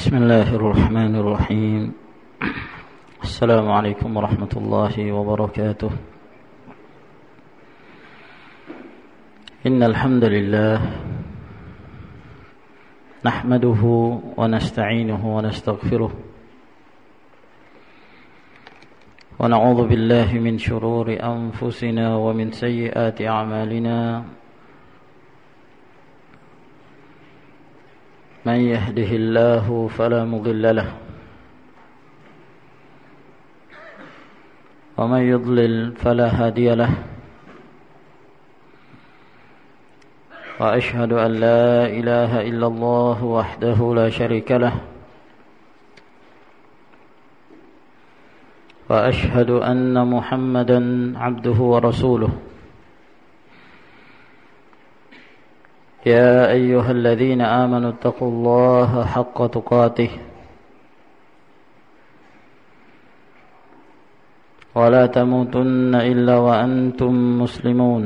بسم الله الرحمن الرحيم. السلام عليكم ورحمة الله وبركاته. إن الحمد لله نحمده ونستعينه ونستغفره ونعوذ بالله من شرور أنفسنا ومن سيئات أعمالنا. من يهده الله فلا مضل له ومن يضلل فلا هادي له. وأشهد أن لا إله إلا الله وحده لا شريك له وأشهد أن محمدا عبده ورسوله. يا أيها الذين آمنوا اتقوا الله حق تقاته ولا تموتن إلا وأنتم مسلمون.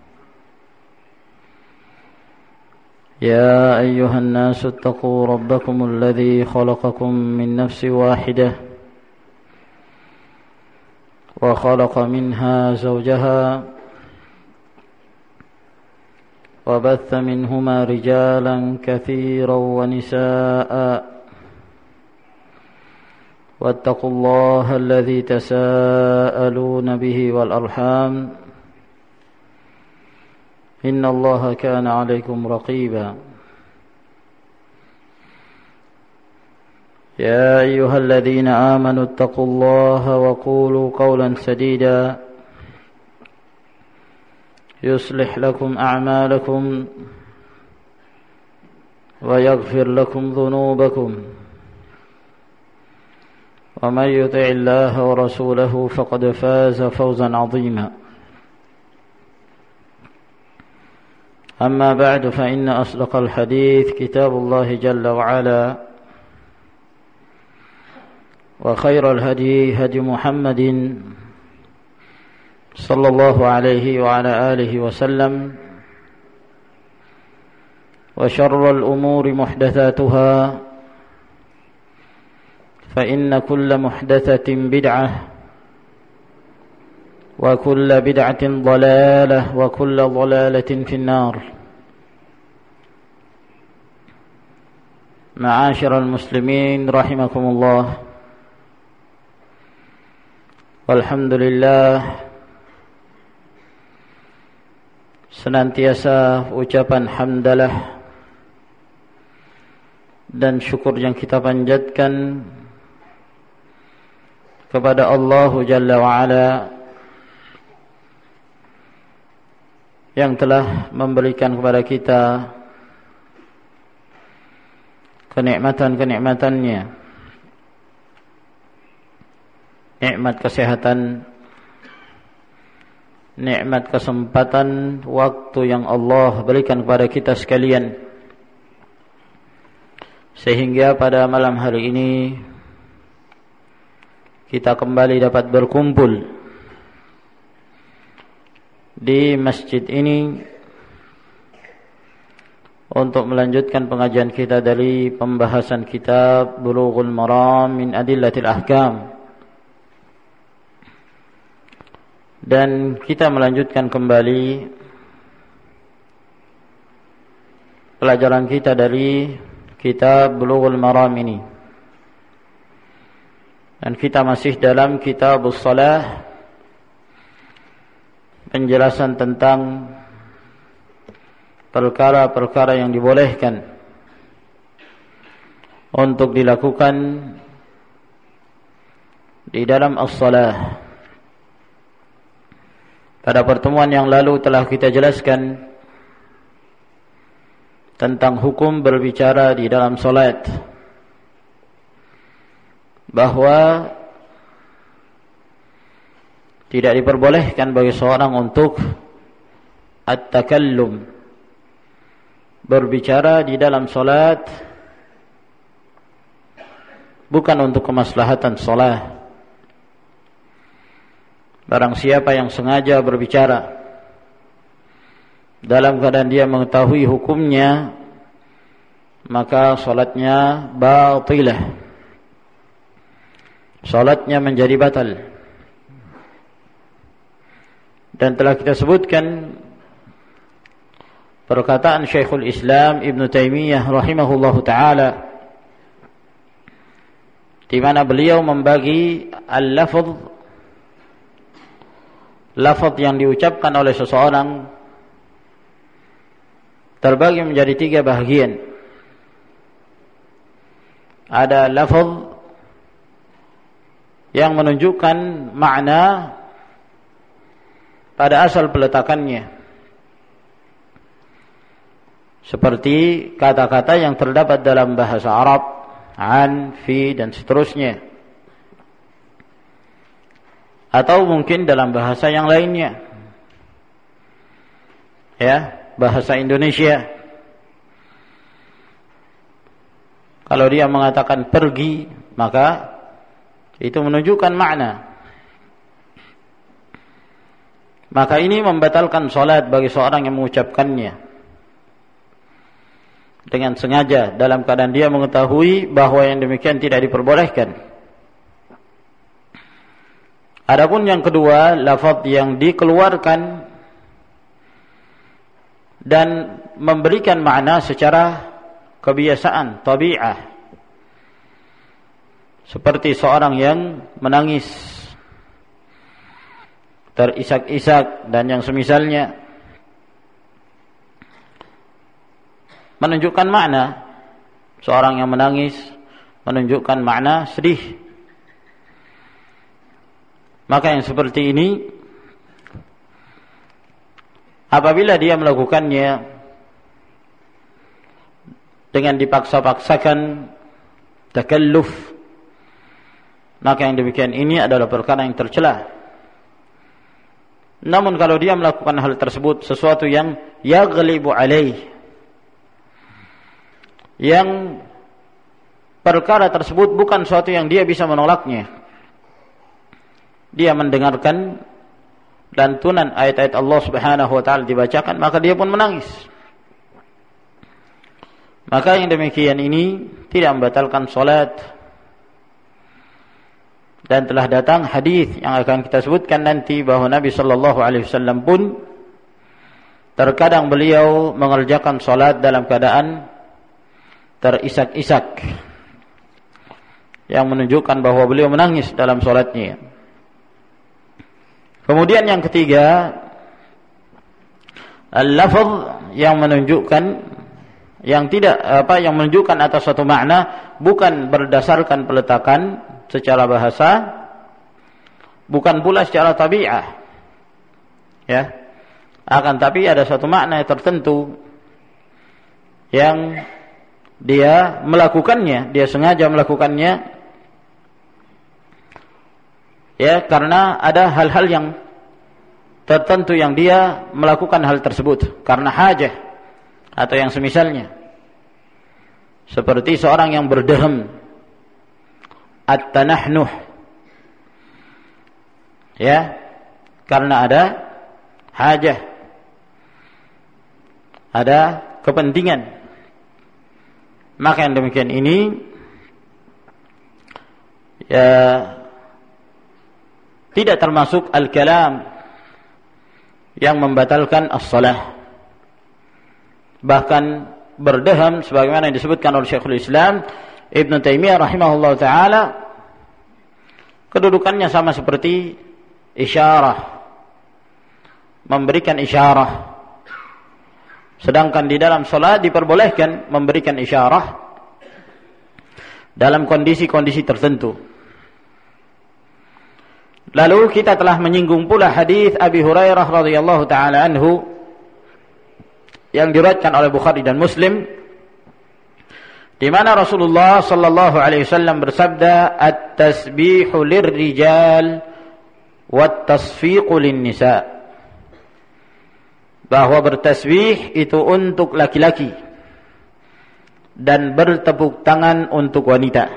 يا أيها الناس اتقوا ربكم الذي خلقكم من نفس واحدة وخلق منها زوجها وبث منهما رجالا كثيرا ونساء. واتقوا الله الذي تساءلون به والأرحام إن الله كان عليكم رقيبا. يا أيها الذين آمنوا اتقوا الله وقولوا قولا سديدا يصلح لكم أعمالكم ويغفر لكم ذنوبكم ومن يطع الله ورسوله فقد فاز فوزا عظيما. أما بعد فإن أصدق الحديث كتاب الله جل وعلا وخير الهدي هدي محمد صلى الله عليه وعلى آله وسلم وشر الأمور محدثاتها فإن كل محدثة بدعة وكل بدعة ضلالة وكل ضلالة في النار. معاشر المسلمين رحمكم الله. والحمد لله, senantiasa ucapan hamdalah dan syukur yang kita panjatkan kepada Allah Jalla wa'ala yang telah memberikan kepada kita kenikmatan-kenikmatannya, nikmat kesehatan, nikmat kesempatan waktu yang Allah berikan kepada kita sekalian, sehingga pada malam hari ini kita kembali dapat berkumpul di masjid ini untuk melanjutkan pengajian kita dari pembahasan kitab Bulughul Maram min Adillatil Ahkam. Dan kita melanjutkan kembali pelajaran kita dari kitab Bulughul Maram ini. Dan kita masih dalam kitabus shalah, penjelasan tentang perkara-perkara yang dibolehkan untuk dilakukan di dalam as-shalah. Pada pertemuan yang lalu telah kita jelaskan tentang hukum berbicara di dalam solat, bahwa tidak diperbolehkan bagi seorang untuk at-takallum, berbicara di dalam solat bukan untuk kemaslahatan solat. Barang siapa yang sengaja berbicara dalam keadaan dia mengetahui hukumnya, maka salatnya batilah. Salatnya menjadi batal. Dan telah kita sebutkan perkataan Syekhul Islam Ibn Taimiyah rahimahullahu taala, di mana beliau membagi al-lafaz, lafaz yang diucapkan oleh seseorang terbagi menjadi 3 bahagian. Ada lafaz yang menunjukkan makna pada asal peletakannya, seperti kata-kata yang terdapat dalam bahasa Arab, an, fi, dan seterusnya, atau mungkin dalam bahasa yang lainnya, ya, bahasa Indonesia. Kalau dia mengatakan pergi, maka itu menunjukkan makna. Maka ini membatalkan salat bagi seorang yang mengucapkannya dengan sengaja dalam keadaan dia mengetahui bahwa yang demikian tidak diperbolehkan. Adapun yang kedua, lafaz yang dikeluarkan dan memberikan makna secara kebiasaan, tabi'ah, seperti seorang yang menangis, terisak-isak, dan yang semisalnya, menunjukkan makna. Seorang yang menangis menunjukkan makna sedih. Maka yang seperti ini, apabila dia melakukannya dengan dipaksa-paksakan, takalluf, maka yang demikian ini adalah perkara yang tercela. Namun kalau dia melakukan hal tersebut, sesuatu yang yaghlibu alaih, yang perkara tersebut bukan sesuatu yang dia bisa menolaknya, dia mendengarkan lantunan ayat-ayat Allah Subhanahu wa taala dibacakan, maka dia pun menangis. Maka yang demikian ini tidak membatalkan salat. Dan telah datang hadis yang akan kita sebutkan nanti bahwa Nabi sallallahu alaihi wasallam pun terkadang beliau mengerjakan salat dalam keadaan terisak-isak, yang menunjukkan bahwa beliau menangis dalam salatnya. Kemudian yang ketiga, al-lafaz yang menunjukkan yang menunjukkan atas suatu makna, bukan berdasarkan peletakan secara bahasa, bukan pula secara tabi'ah, ya, akan tapi ada suatu makna tertentu yang dia melakukannya, dia sengaja melakukannya, ya, karena ada hal-hal yang tertentu yang dia melakukan hal tersebut karena hajah atau yang semisalnya, seperti seorang yang berdehem, at-tanahnuh, ya, karena ada hajah, ada kepentingan. Maka yang demikian ini, ya, tidak termasuk al-kalam yang membatalkan as-salah. Bahkan berdeham, sebagaimana yang disebutkan oleh Syekhul Islam Ibn Taimiyah rahimahullah ta'ala, kedudukannya sama seperti isyarah, memberikan isyarah. Sedangkan di dalam salat diperbolehkan memberikan isyarah dalam kondisi-kondisi tertentu. Lalu kita telah menyinggung pula hadis Abi Hurairah radhiyallahu taala anhu yang diriwayatkan oleh Bukhari dan Muslim, di mana Rasulullah sallallahu alaihi wasallam bersabda, "At-tasbihu lirrijal wat-tasfiqu lin-nisa." Bahwa bertasbih itu untuk laki-laki dan bertepuk tangan untuk wanita.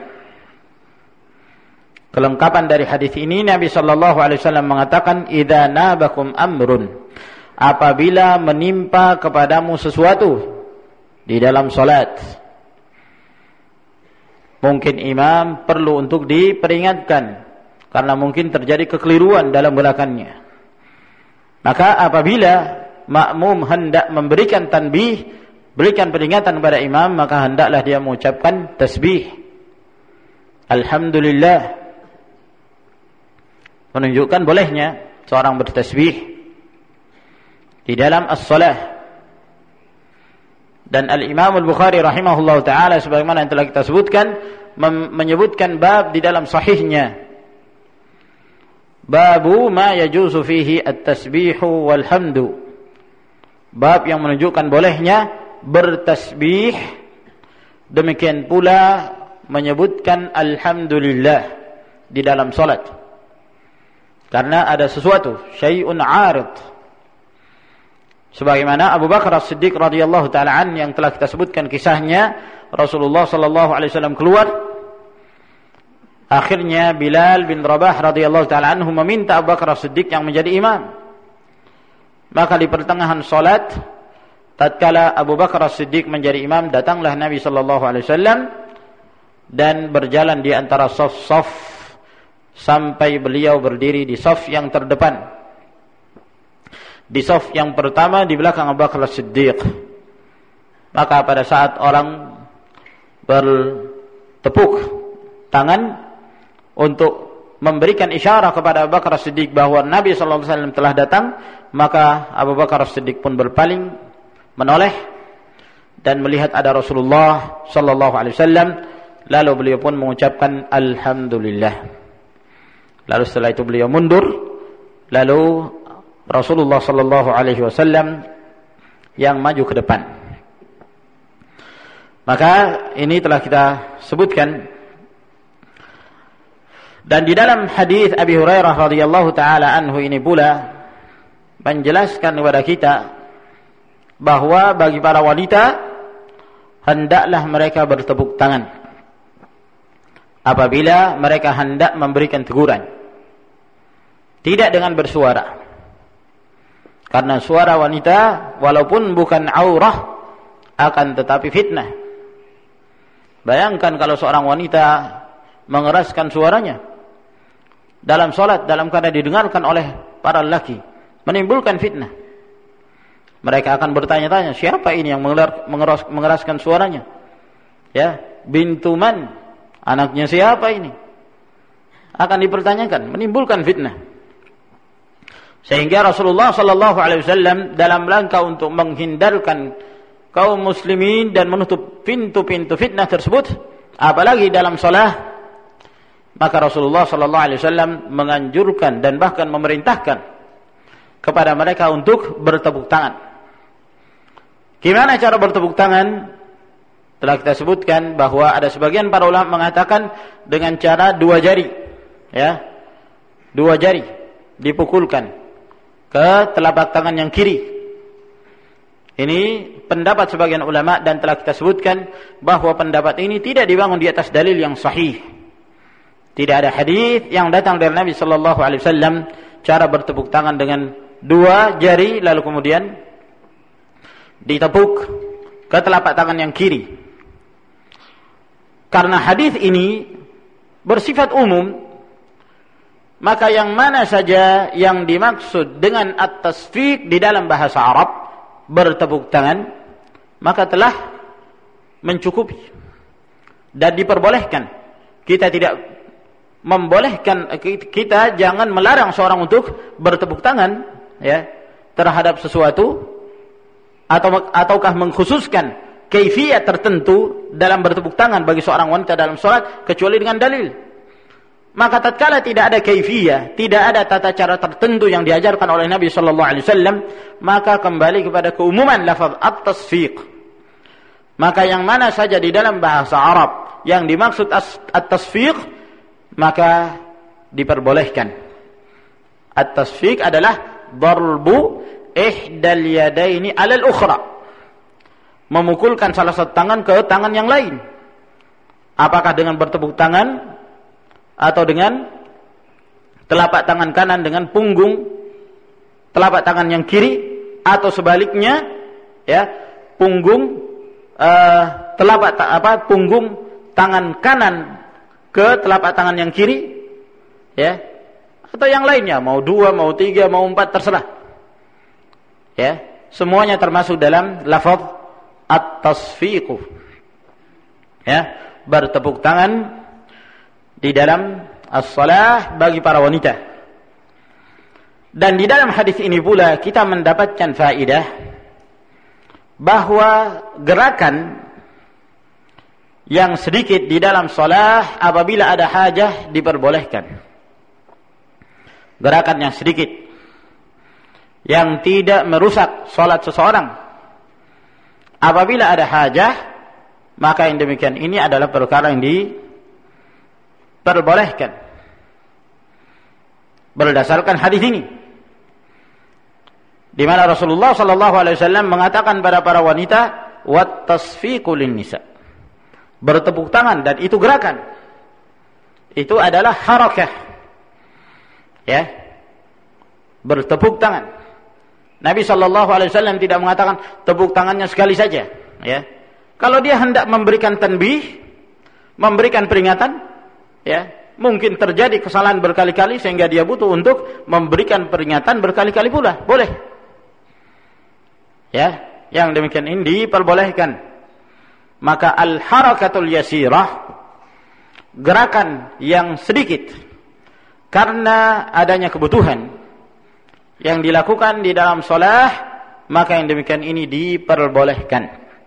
Kelengkapan dari hadis ini, Nabi sallallahu alaihi wasallam mengatakan, "Idza nabakum amrun," apabila menimpa kepadamu sesuatu di dalam salat, Mungkin imam perlu untuk diperingatkan karena mungkin terjadi kekeliruan dalam gerakannya. Maka apabila makmum hendak memberikan tanbih, berikan peringatan kepada imam, maka hendaklah dia mengucapkan tasbih. Alhamdulillah. Menunjukkan bolehnya seorang bertasbih di dalam as-salah. Dan Al-Imam Al-Bukhari rahimahullah ta'ala sebagaimana yang telah kita sebutkan, menyebutkan bab di dalam sahihnya, babu ma yajuzu fihi at-tasbihu walhamdu, bab yang menunjukkan bolehnya bertasbih, demikian pula menyebutkan alhamdulillah di dalam salat, karena ada sesuatu syai'un 'arid, sebagaimana Abu Bakar As-Siddiq radhiyallahu taala an yang telah kita sebutkan kisahnya. Rasulullah sallallahu alaihi wasallam keluar, akhirnya Bilal bin Rabah radhiyallahu taala anhu meminta Abu Bakar As-Siddiq yang menjadi imam. Maka di pertengahan salat, tatkala Abu Bakar As-Siddiq menjadi imam, datanglah Nabi sallallahu alaihi wasallam dan berjalan di antara saf-saf sampai beliau berdiri di saf yang terdepan. Di saf yang pertama di belakang Abu Bakar As-Siddiq. Maka pada saat orang bertepuk tangan untuk memberikan isyarat kepada Abu Bakar As-Siddiq bahwa Nabi sallallahu alaihi wasallam telah datang, maka Abu Bakar As-Siddiq pun berpaling, menoleh dan melihat ada Rasulullah sallallahu alaihi wasallam, lalu beliau pun mengucapkan alhamdulillah. Lalu setelah itu beliau mundur, lalu Rasulullah sallallahu alaihi wasallam yang maju ke depan. Maka ini telah kita sebutkan. Dan di dalam hadis Abi Hurairah radhiyallahu taala anhu ini pula menjelaskan kepada kita bahwa bagi para wanita hendaklah mereka bertepuk tangan apabila mereka hendak memberikan teguran, tidak dengan bersuara. Karena suara wanita walaupun bukan aurah akan tetapi fitnah. Bayangkan kalau seorang wanita mengeraskan suaranya dalam salat, dalam keadaan didengarkan oleh para lelaki, menimbulkan fitnah. Mereka akan bertanya-tanya, siapa ini yang mengeraskan suaranya? Ya, bintu man? Anaknya siapa ini? Akan dipertanyakan, menimbulkan fitnah. Sehingga Rasulullah sallallahu alaihi wasallam dalam rangka untuk menghindarkan kaum muslimin dan menutup pintu-pintu fitnah tersebut, apalagi dalam salat, maka Rasulullah sallallahu alaihi wasallam menganjurkan dan bahkan memerintahkan kepada mereka untuk bertepuk tangan. Gimana cara bertepuk tangan? Telah kita sebutkan bahwa ada sebagian para ulama mengatakan dengan cara dua jari, ya, dua jari dipukulkan ke telapak tangan yang kiri. Ini pendapat sebagian ulama dan telah kita sebutkan bahwa pendapat ini tidak dibangun di atas dalil yang sahih. Tidak ada hadis yang datang dari Nabi sallallahu alaihi wasallam cara bertepuk tangan dengan dua jari lalu kemudian ditepuk ke telapak tangan yang kiri. Karena hadis ini bersifat umum, maka yang mana saja yang dimaksud dengan at-tasfiq di dalam bahasa Arab, bertepuk tangan, maka telah mencukupi dan diperbolehkan. Kita tidak membolehkan, kita jangan melarang seorang untuk bertepuk tangan, ya, terhadap sesuatu, ataukah mengkhususkan kaifiyat tertentu dalam bertepuk tangan bagi seorang wanita dalam salat kecuali dengan dalil. Maka tatkala tidak ada kaifiyah, tidak ada tata cara tertentu yang diajarkan oleh Nabi sallallahu alaihi wasallam, maka kembali kepada keumuman lafaz at-tasfiq. Maka yang mana saja di dalam bahasa Arab yang dimaksud at-tasfiq, maka diperbolehkan. At-tasfiq adalah darbu ihdal yadaini 'ala al-ukhra. Memukulkan salah satu tangan ke tangan yang lain. Apakah dengan bertepuk tangan atau dengan telapak tangan kanan dengan punggung telapak tangan yang kiri, atau sebaliknya, ya, punggung punggung tangan kanan ke telapak tangan yang kiri, ya, atau yang lainnya, mau 2, mau 3, mau 4, terserah. Ya, semuanya termasuk dalam lafaz at-tasfiqu. Ya, bertepuk tangan di dalam as-shalah bagi para wanita. Dan di dalam hadis ini pula kita mendapatkan faedah bahwa gerakan yang sedikit di dalam salat apabila ada hajah diperbolehkan. Gerakan yang sedikit yang tidak merusak salat seseorang. Apabila ada hajah, maka yang demikian ini adalah perkara yang diperbolehkan. Berdasarkan hadis ini, di mana Rasulullah sallallahu alaihi wasallam mengatakan pada para wanita, wat tasfiqu lin-nisa. Bertepuk tangan, dan itu gerakan. Itu adalah harakah. Ya. Bertepuk tangan. Nabi sallallahu alaihi wasallam tidak mengatakan tepuk tangannya sekali saja, ya. Kalau dia hendak memberikan tanbih, memberikan peringatan, ya, mungkin terjadi kesalahan berkali-kali sehingga dia butuh untuk memberikan peringatan berkali-kali pula, boleh. Ya, yang demikian ini diperbolehkan. Maka al-harakatul yasirah, gerakan yang sedikit karena adanya kebutuhan yang dilakukan di dalam shalah, maka yang demikian ini diperbolehkan.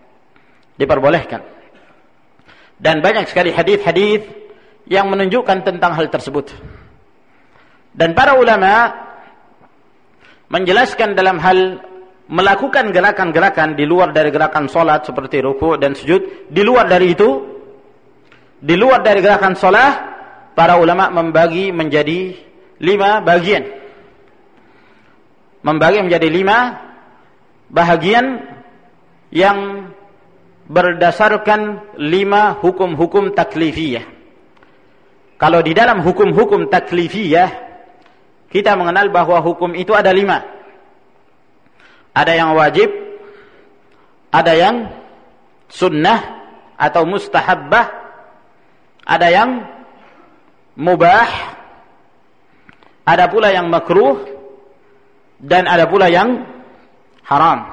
Dan banyak sekali hadis-hadis yang menunjukkan tentang hal tersebut. Dan para ulama menjelaskan dalam hal melakukan gerakan-gerakan di luar dari gerakan salat seperti ruku' dan sujud, di luar dari itu, di luar dari gerakan salat, para ulama membagi menjadi 5 bagian. Membagi menjadi 5 bahagian yang berdasarkan 5 hukum-hukum taklifiyah. Kalau di dalam hukum-hukum taklifiyah, kita mengenal bahwa hukum itu ada 5. Ada yang wajib, ada yang sunnah atau mustahabbah, ada yang mubah, ada pula yang makruh, dan ada pula yang haram.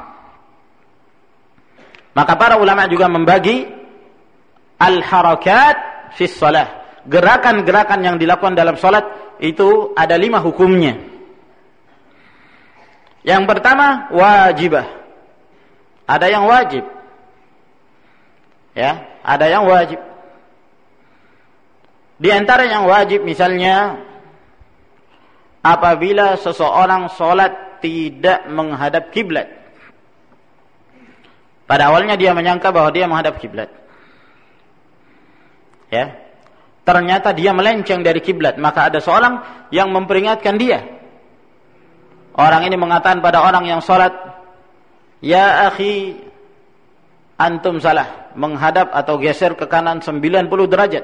Maka para ulama juga membagi al-harakat fi shalah. Gerakan-gerakan yang dilakukan dalam salat itu ada 5 hukumnya. Yang pertama, wajibah. Ada yang wajib. Ya, ada yang wajib. Di antara yang wajib misalnya, apabila seseorang salat tidak menghadap kiblat. Pada awalnya dia menyangka bahwa dia menghadap kiblat. Ya. Ternyata dia melenceng dari kiblat, maka ada seorang yang memperingatkan dia. Orang ini mengatakan pada orang yang salat, "Ya akhi, antum salah, menghadap atau geser ke kanan 90 derajat.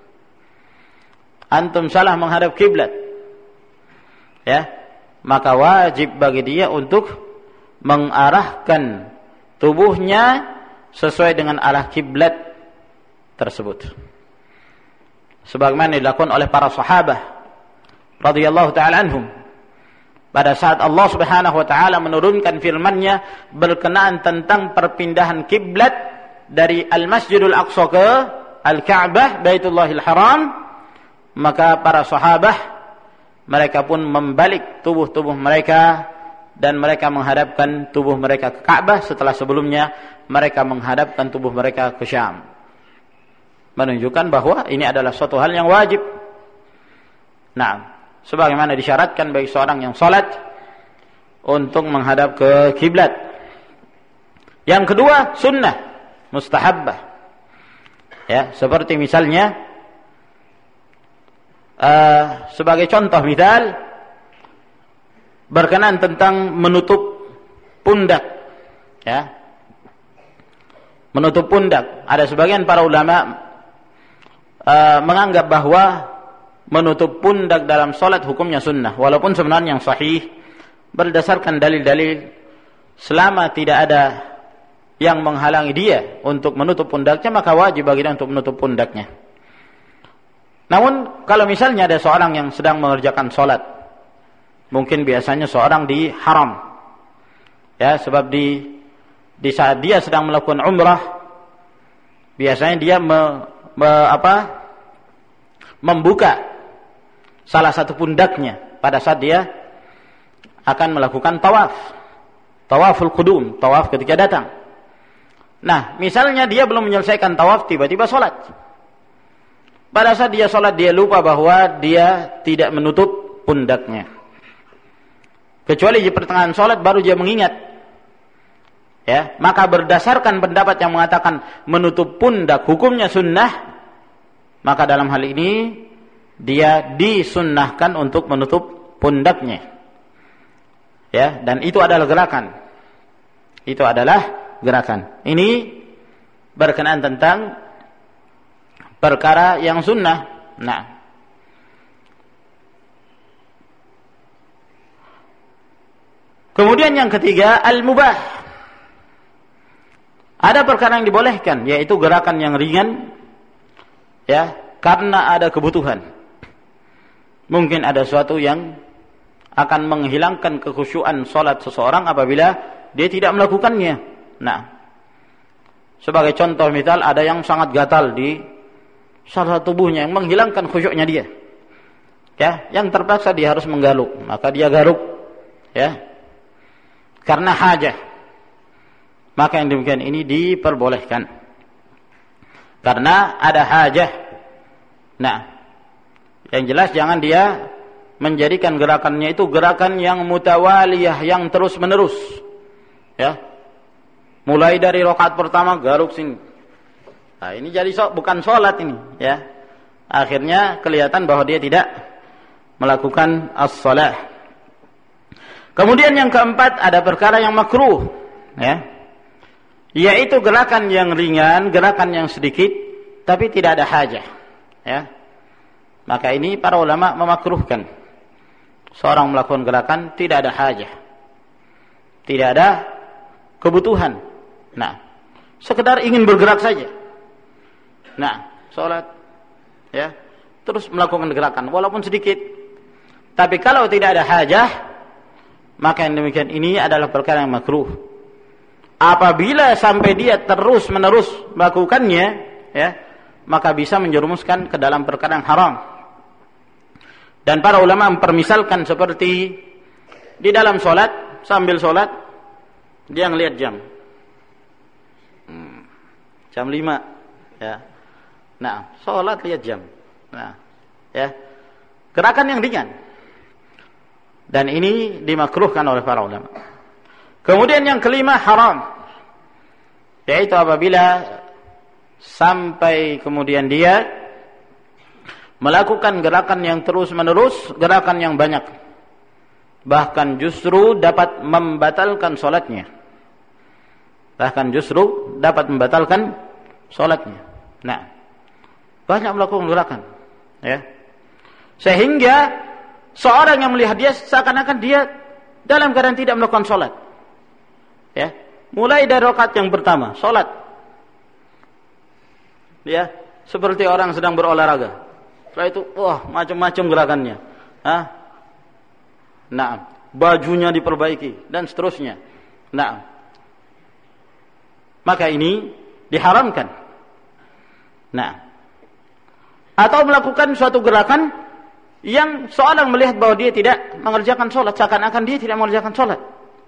Antum salah menghadap kiblat." Ya, maka wajib bagi dia untuk mengarahkan tubuhnya sesuai dengan arah kiblat tersebut. Sebagaimana dilakukan oleh para sahabat radhiyallahu taala anhum. Pada saat Allah Subhanahu wa taala menurunkan firman-Nya berkenaan tentang perpindahan kiblat dari Al-Masjidul Aqsa ke Al-Ka'bah, Baitullahil Haram, maka para sahabat mereka pun membalik tubuh-tubuh mereka dan mereka menghadapkan tubuh mereka ke Ka'bah setelah sebelumnya mereka menghadapkan tubuh mereka ke Syam. Menunjukkan bahwa ini adalah suatu hal yang wajib. Nah, sebagaimana disyaratkan bagi seorang yang salat untuk menghadap ke kiblat. Yang kedua, sunnah, mustahabbah. Ya, seperti misalnya sebagai contoh misal berkenaan tentang menutup pundak. Ya. Menutup pundak. Ada sebagian para ulama menganggap bahwa menutup pundak dalam salat hukumnya sunnah, walaupun sebenarnya yang sahih berdasarkan dalil-dalil selama tidak ada yang menghalangi dia untuk menutup pundaknya, maka wajib bagi dia untuk menutup pundaknya. Namun kalau misalnya ada seorang yang sedang mengerjakan sholat, mungkin biasanya seorang di haram, ya, sebab di saat dia sedang melakukan umrah, biasanya dia membuka salah satu pundaknya pada saat dia akan melakukan tawaful qudum, tawaf ketika datang. Nah, misalnya dia belum menyelesaikan tawaf, tiba-tiba sholat. Pada saat dia sholat, dia lupa bahwa dia tidak menutup pundaknya. Kecuali di pertengahan sholat baru dia mengingat. Ya, maka berdasarkan pendapat yang mengatakan menutup pundak hukumnya sunnah, maka dalam hal ini dia disunnahkan untuk menutup pundaknya. Ya, dan itu adalah gerakan. Itu adalah gerakan. Ini berkenaan tentang perkara yang sunnah. Nah, kemudian yang ketiga, al-mubah. Ada perkara yang dibolehkan, yaitu gerakan yang ringan, ya, karena ada kebutuhan. Mungkin ada sesuatu yang akan menghilangkan kekhusyuan salat seseorang apabila dia tidak melakukannya. Nah, sebagai contoh misal ada yang sangat gatal di salah tubuhnya yang menghilangkan khusyuknya dia. Ya, yang terpaksa dia harus menggaruk, maka dia garuk, ya. Karena hajah. Maka yang demikian ini diperbolehkan. Karena ada hajah. Nah, yang jelas jangan dia menjadikan gerakannya itu gerakan yang mutawaliyah, yang terus-menerus. Ya. Mulai dari rakaat pertama garuk sini. Nah, ini jadi bukan sholat ini, ya. Akhirnya kelihatan bahwa dia tidak melakukan as-shalah. Kemudian yang keempat, ada perkara yang makruh, ya. Yaitu gerakan yang ringan, gerakan yang sedikit, tapi tidak ada hajah, ya. Maka ini para ulama memakruhkan seorang melakukan gerakan tidak ada hajah, tidak ada kebutuhan. Nah, sekedar ingin bergerak saja. Nah, sholat, ya, terus melakukan gerakan walaupun sedikit. Tapi kalau tidak ada hajah, maka yang demikian ini adalah perkara yang makruh. Apabila sampai dia terus-menerus melakukannya, ya, maka bisa menjerumuskan ke dalam perkara yang haram. Dan para ulama mempermisalkan seperti di dalam sholat, sambil sholat dia ngelihat jam. Jam 5, ya. Nah, sholat lihat jam. Nah, ya, gerakan yang ringan. Dan ini dimakruhkan oleh para ulama. Kemudian yang kelima, haram. Yaitu apabila sampai kemudian dia melakukan gerakan yang terus-menerus, gerakan yang banyak. Bahkan justru dapat membatalkan sholatnya. Bahkan justru dapat membatalkan sholatnya. Nah, banyak melakukan gerakan, ya. Sehingga seorang yang melihat dia seakan-akan dia dalam keadaan tidak melakukan sholat, ya. Mulai dari rakaat yang pertama, sholat, ya, seperti orang sedang berolahraga. Setelah itu, wah, macam-macam gerakannya. Nah, bajunya diperbaiki dan seterusnya. Nah, maka ini diharamkan. Nah, atau melakukan suatu gerakan yang seorang melihat bahwa dia tidak mengerjakan sholat, seakan-akan dia tidak mengerjakan sholat.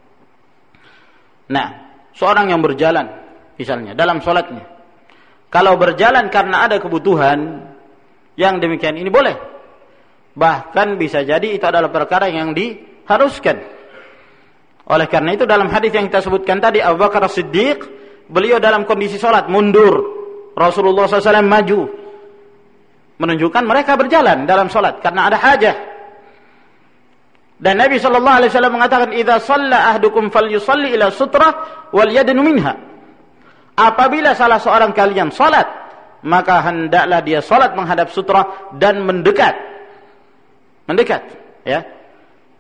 Nah, seorang yang berjalan, misalnya dalam sholatnya, kalau berjalan karena ada kebutuhan, yang demikian ini boleh. Bahkan bisa jadi itu adalah perkara yang diharuskan. Oleh karena itu dalam hadis yang kita sebutkan tadi, Abu Bakar As-Siddiq, beliau dalam kondisi sholat mundur, Rasulullah SAW maju, menunjukkan mereka berjalan dalam sholat karena ada hajah. Dan Nabi SAW mengatakan, "Idza shalla ahdukum falyusalli ila sutrah wal yadnu minha." Apabila salah seorang kalian sholat, maka hendaklah dia sholat menghadap sutrah dan mendekat, ya.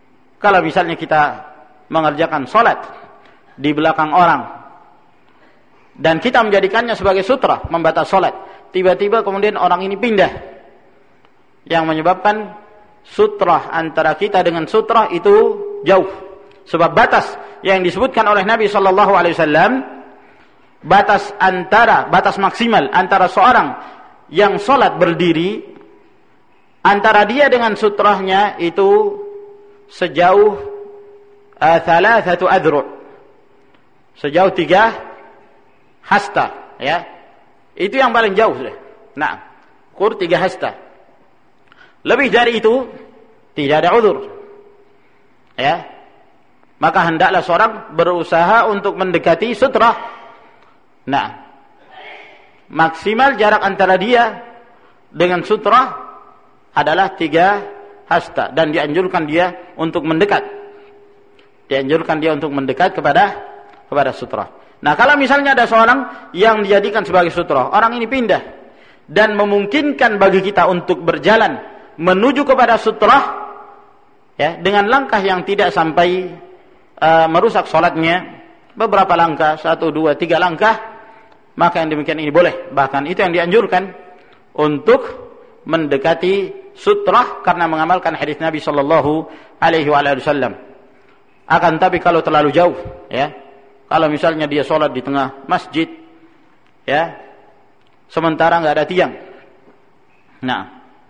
Kalau misalnya kita mengerjakan sholat di belakang orang, dan kita menjadikannya sebagai sutra membatas salat. Tiba-tiba kemudian orang ini pindah, yang menyebabkan sutra antara kita dengan sutra itu jauh. Sebab batas yang disebutkan oleh Nabi sallallahu alaihi wasallam, batas maksimal antara seorang yang salat berdiri antara dia dengan sutrahnya itu sejauh thalathatu adru', sejauh 3 hasta, ya. Itu yang paling jauh sudah. Nah, ukur 3 hasta. Lebih dari itu tidak ada uzur. Ya. Maka hendaklah seorang berusaha untuk mendekati sutrah. Nah, maksimal jarak antara dia dengan sutrah adalah 3 hasta, dan dianjurkan dia untuk mendekat. Dianjurkan dia untuk mendekat kepada sutrah. Nah, kalau misalnya ada seorang yang dijadikan sebagai sutrah, orang ini pindah dan memungkinkan bagi kita untuk berjalan menuju kepada sutrah, ya, dengan langkah yang tidak sampai merusak salatnya, beberapa langkah, 1, 2, 3 langkah, maka yang demikian ini boleh. Bahkan itu yang dianjurkan untuk mendekati sutrah karena mengamalkan hadis Nabi sallallahu alaihi wasallam. Akan tapi kalau terlalu jauh, ya, kalau misalnya dia sholat di tengah masjid, ya, sementara nggak ada tiang, nah,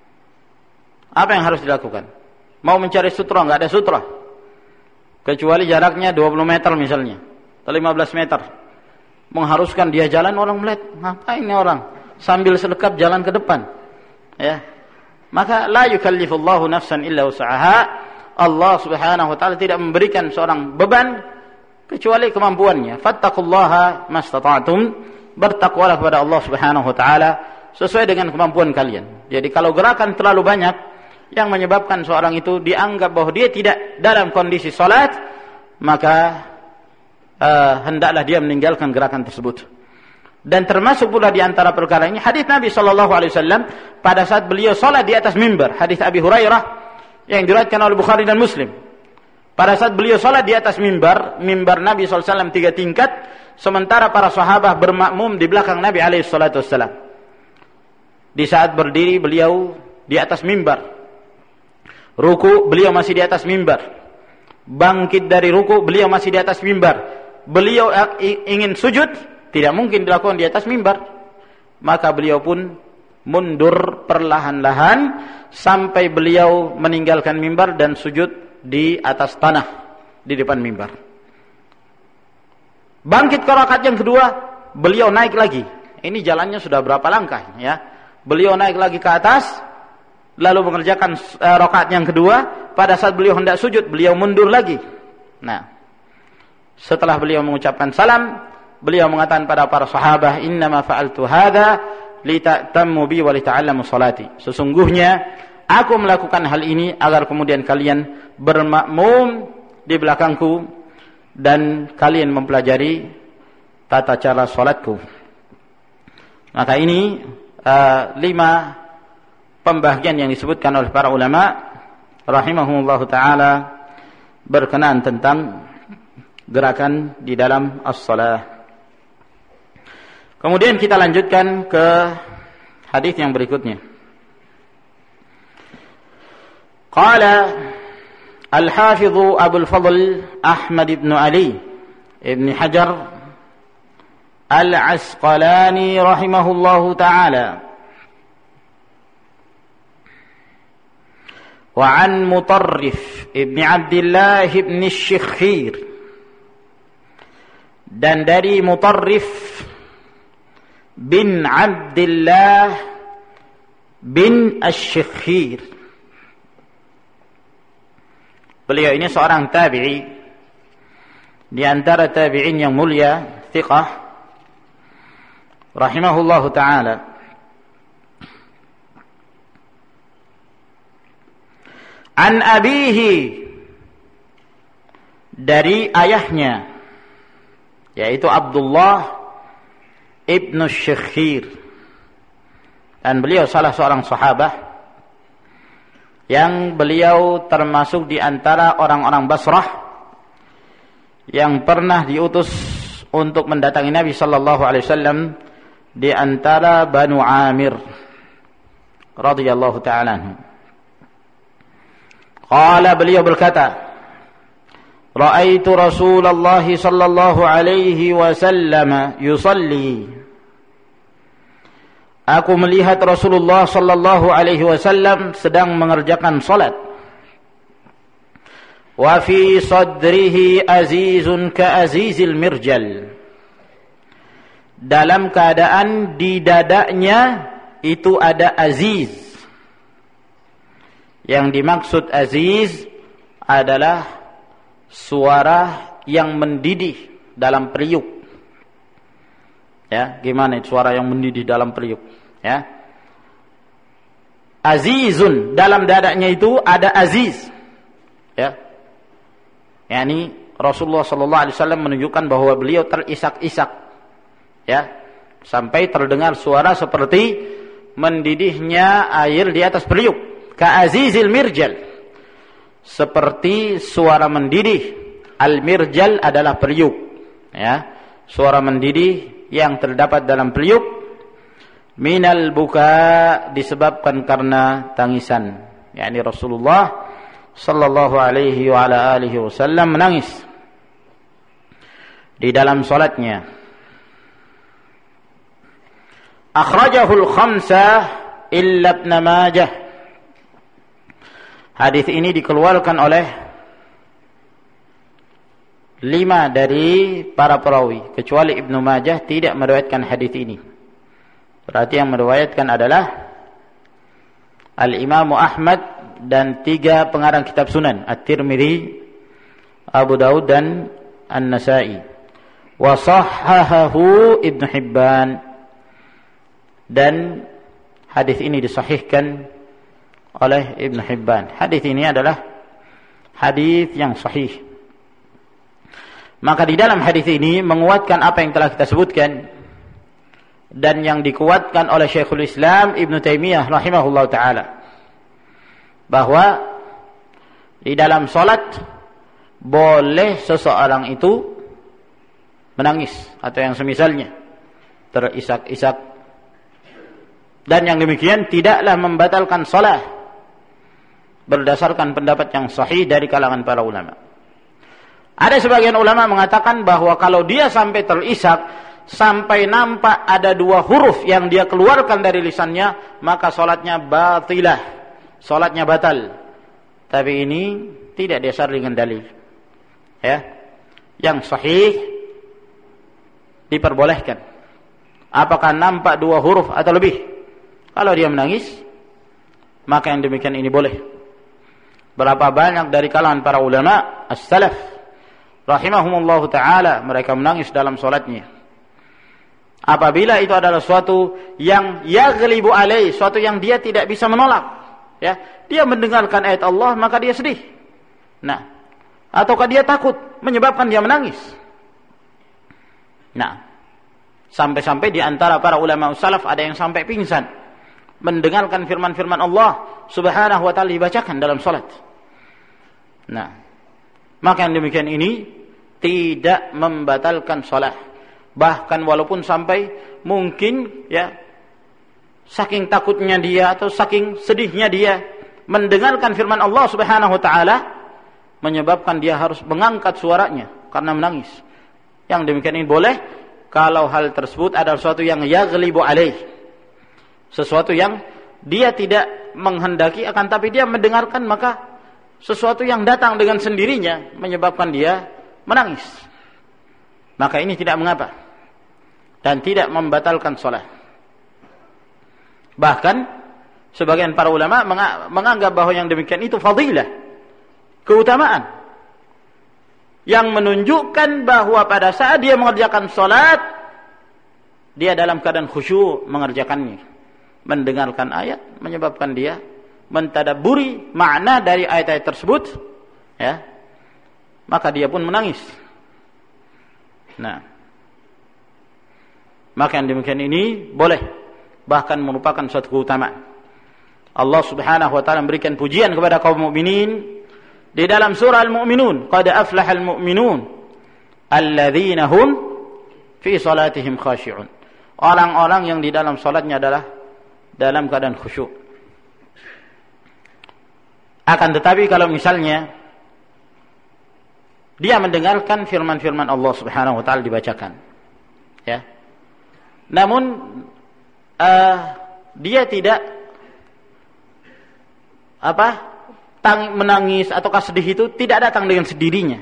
apa yang harus dilakukan? Mau mencari sutra, nggak ada sutra, kecuali jaraknya 20 meter misalnya, atau 15 meter, mengharuskan dia jalan, orang melihat, ngapain ini orang sambil sedekap jalan ke depan, ya. Maka la yukallifullahu nafsan illa wus'aha. Allah Subhanahu wa taala tidak memberikan seorang beban kecuali kemampuannya. Fattaqullaha mastata'tum, bertakwalah kepada Allah Subhanahu wa taala sesuai dengan kemampuan kalian. Jadi kalau gerakan terlalu banyak yang menyebabkan seorang itu dianggap bahwa dia tidak dalam kondisi salat, maka hendaklah dia meninggalkan gerakan tersebut. Dan termasuk pula di antara perkara ini hadis Nabi sallallahu alaihi wasallam pada saat beliau salat di atas mimbar, hadis Abi Hurairah yang diriwayatkan oleh Bukhari dan Muslim. Pada saat beliau salat di atas mimbar Nabi sallallahu alaihi wasallam 3 tingkat, sementara para sahabat bermakmum di belakang Nabi alaihi salatu wasallam. Di saat berdiri beliau di atas mimbar, ruku beliau masih di atas mimbar, bangkit dari ruku beliau masih di atas mimbar, beliau ingin sujud, tidak mungkin dilakukan di atas mimbar, maka beliau pun mundur perlahan-lahan sampai beliau meninggalkan mimbar dan sujud di atas tanah di depan mimbar. Bangkit ke rakaat yang kedua, beliau naik lagi. Ini jalannya sudah berapa langkah, ya. Beliau naik lagi ke atas, lalu mengerjakan rakaat yang kedua. Pada saat beliau hendak sujud, beliau mundur lagi. Nah, setelah beliau mengucapkan salam, beliau mengatakan pada para sahabat, "Innama fa'altu hadza lita'tammu bi wa lita'allamu salati." Sesungguhnya aku melakukan hal ini agar kemudian kalian bermakmum di belakangku dan kalian mempelajari tata cara salatku. Maka ini 5 pembagian yang disebutkan oleh para ulama rahimahumullah taala berkenaan tentang gerakan di dalam as-salah. Kemudian kita lanjutkan ke hadis yang berikutnya. Qala Al-Hafidh Abu al-Fadl Ahmad ibn Ali ibn Hajar Al-Asqalani rahimahullahu ta'ala wa an Mutarrif ibn Abdullah ibn Syikhir, dan dari Mutarrif bin Abdullah bin Asy-Syikhir. Beliau ini seorang tabi'i di antara tabi'in yang mulia, thiqah rahimahullahu ta'ala. An abihi, dari ayahnya, yaitu Abdullah ibnu Syikhir, dan beliau salah seorang sahabat yang beliau termasuk di antara orang-orang Basrah yang pernah diutus untuk mendatangi Nabi sallallahu alaihi wasallam di antara Banu Amir radhiyallahu ta'ala anhu. Qala, beliau berkata, ra'aitu Rasulullah sallallahu alaihi wasallam yusalli. Aku melihat Rasulullah sallallahu alaihi wasallam sedang mengerjakan salat. Wa fi sadrihi azizun ka azizil mirjal. Dalam keadaan di dadanya itu ada aziz. Yang dimaksud aziz adalah suara yang mendidih dalam periuk. Ya, gimana itu suara yang mendidih dalam periuk? Ya. Azizun, dalam dadanya itu ada aziz. Ya. Yani Rasulullah sallallahu alaihi wasallam menunjukkan bahwa beliau terisak-isak. Ya. Sampai terdengar suara seperti mendidihnya air di atas periuk. Ka azizil mirjal. Seperti suara mendidih. Al-mirjal adalah periuk. Ya. Suara mendidih yang terdapat dalam periuk. Minal buka, disebabkan karena tangisan. Yani Rasulullah sallallahu alaihi wa ala alihi wasallam menangis di dalam salatnya. Akhrajahul khamsah illa Ibn Majah. Hadis ini dikeluarkan oleh 5 dari para perawi, kecuali Ibnu Majah tidak meriwayatkan hadis ini. Berarti yang meriwayatkan adalah Al-Imam Ahmad dan 3 pengarang kitab Sunan, At-Tirmidzi, Abu Daud dan An-Nasa'i. Wa sahhahahu Ibnu Hibban. Dan hadis ini disahihkan oleh Ibnu Hibban. Hadis ini adalah hadis yang sahih. Maka di dalam hadis ini menguatkan apa yang telah kita sebutkan dan yang dikuatkan oleh Syekhul Islam Ibnu Taimiyah rahimahullah taala, bahwa di dalam salat boleh seseorang itu menangis atau yang semisalnya, terisak-isak, dan yang demikian tidaklah membatalkan salat berdasarkan pendapat yang sahih dari kalangan para ulama. Ada sebagian ulama mengatakan bahwa kalau dia sampai terisak sampai nampak ada 2 huruf yang dia keluarkan dari lisannya, maka salatnya batilah, salatnya batal. Tapi ini tidak dasar dengan dalil. Ya. Yang sahih diperbolehkan. Apakah nampak 2 huruf atau lebih? Kalau dia menangis, maka yang demikian ini boleh. Berapa banyak dari kalangan para ulama as-salaf rahimahumullah ta'ala, mereka menangis dalam salatnya. Apabila itu adalah suatu yang yaghlibu alaih, suatu yang dia tidak bisa menolak, ya, dia mendengarkan ayat Allah maka dia sedih. Nah, ataukah dia takut menyebabkan dia menangis. Nah, sampai-sampai di antara para ulama salaf ada yang sampai pingsan mendengarkan firman-firman Allah Subhanahu wa taala dibacakan dalam salat. Nah, maka yang demikian ini tidak membatalkan salat. Bahkan walaupun sampai mungkin ya saking takutnya dia atau saking sedihnya dia mendengarkan firman Allah Subhanahu wa taala menyebabkan dia harus mengangkat suaranya karena menangis. Yang demikian ini boleh kalau hal tersebut adalah sesuatu yang yaghlibu alaih, sesuatu yang dia tidak menghendaki akan tapi dia mendengarkan, maka sesuatu yang datang dengan sendirinya menyebabkan dia menangis. Maka ini tidak mengapa dan tidak membatalkan salat. Bahkan sebagian para ulama menganggap bahwa yang demikian itu fadilah, keutamaan yang menunjukkan bahwa pada saat dia mengerjakan salat dia dalam keadaan khusyuk mengerjakannya, mendengarkan ayat menyebabkan dia mentadabburi makna dari ayat-ayat tersebut, ya, maka dia pun menangis. Nah, maka yang demikian ini boleh, bahkan merupakan suatu keutamaan. Allah Subhanahu wa taala memberikan pujian kepada kaum mukminin di dalam surah Al-Mu'minun, qad aflahal mu'minun alladzina hum fi salatihim khashi'un. Orang-orang yang di dalam salatnya adalah dalam keadaan khusyuk. Akan tetapi kalau misalnya dia mendengarkan firman-firman Allah Subhanahu wa taala dibacakan, ya. Namun dia tidak menangis ataukah sedih itu tidak datang dengan sendirinya.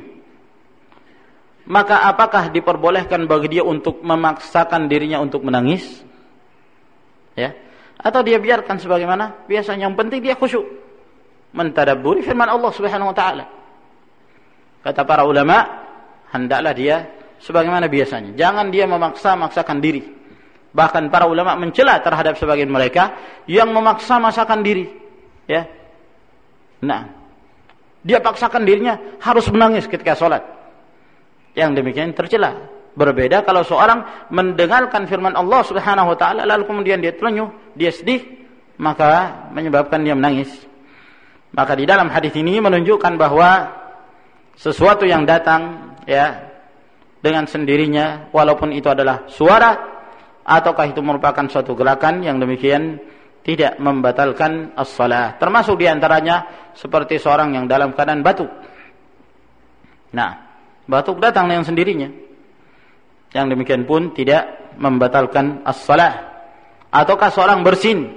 Maka apakah diperbolehkan bagi dia untuk memaksakan dirinya untuk menangis? Ya. Atau dia biarkan sebagaimana biasanya, yang penting dia khusyuk mentadabburi firman Allah Subhanahu wa taala. Kata para ulama, hendaklah dia sebagaimana biasanya. Jangan dia memaksakan diri. Bahkan para ulama mencela terhadap sebagian mereka yang memaksakan diri, ya. Nah, dia paksakan dirinya harus menangis ketika sholat. Yang demikian tercela. Berbeda kalau seorang mendengarkan firman Allah Subhanahu wa taala lalu kemudian dia terenyuh, dia sedih, maka menyebabkan dia menangis. Maka di dalam hadis ini menunjukkan bahwa sesuatu yang datang, ya, dengan sendirinya, walaupun itu adalah suara ataukah itu merupakan suatu gerakan, yang demikian tidak membatalkan as-salah. Termasuk diantaranya seperti seorang yang dalam keadaan batuk. Nah, batuk datang dengan sendirinya, yang demikian pun tidak membatalkan as-salah. Ataukah seorang bersin,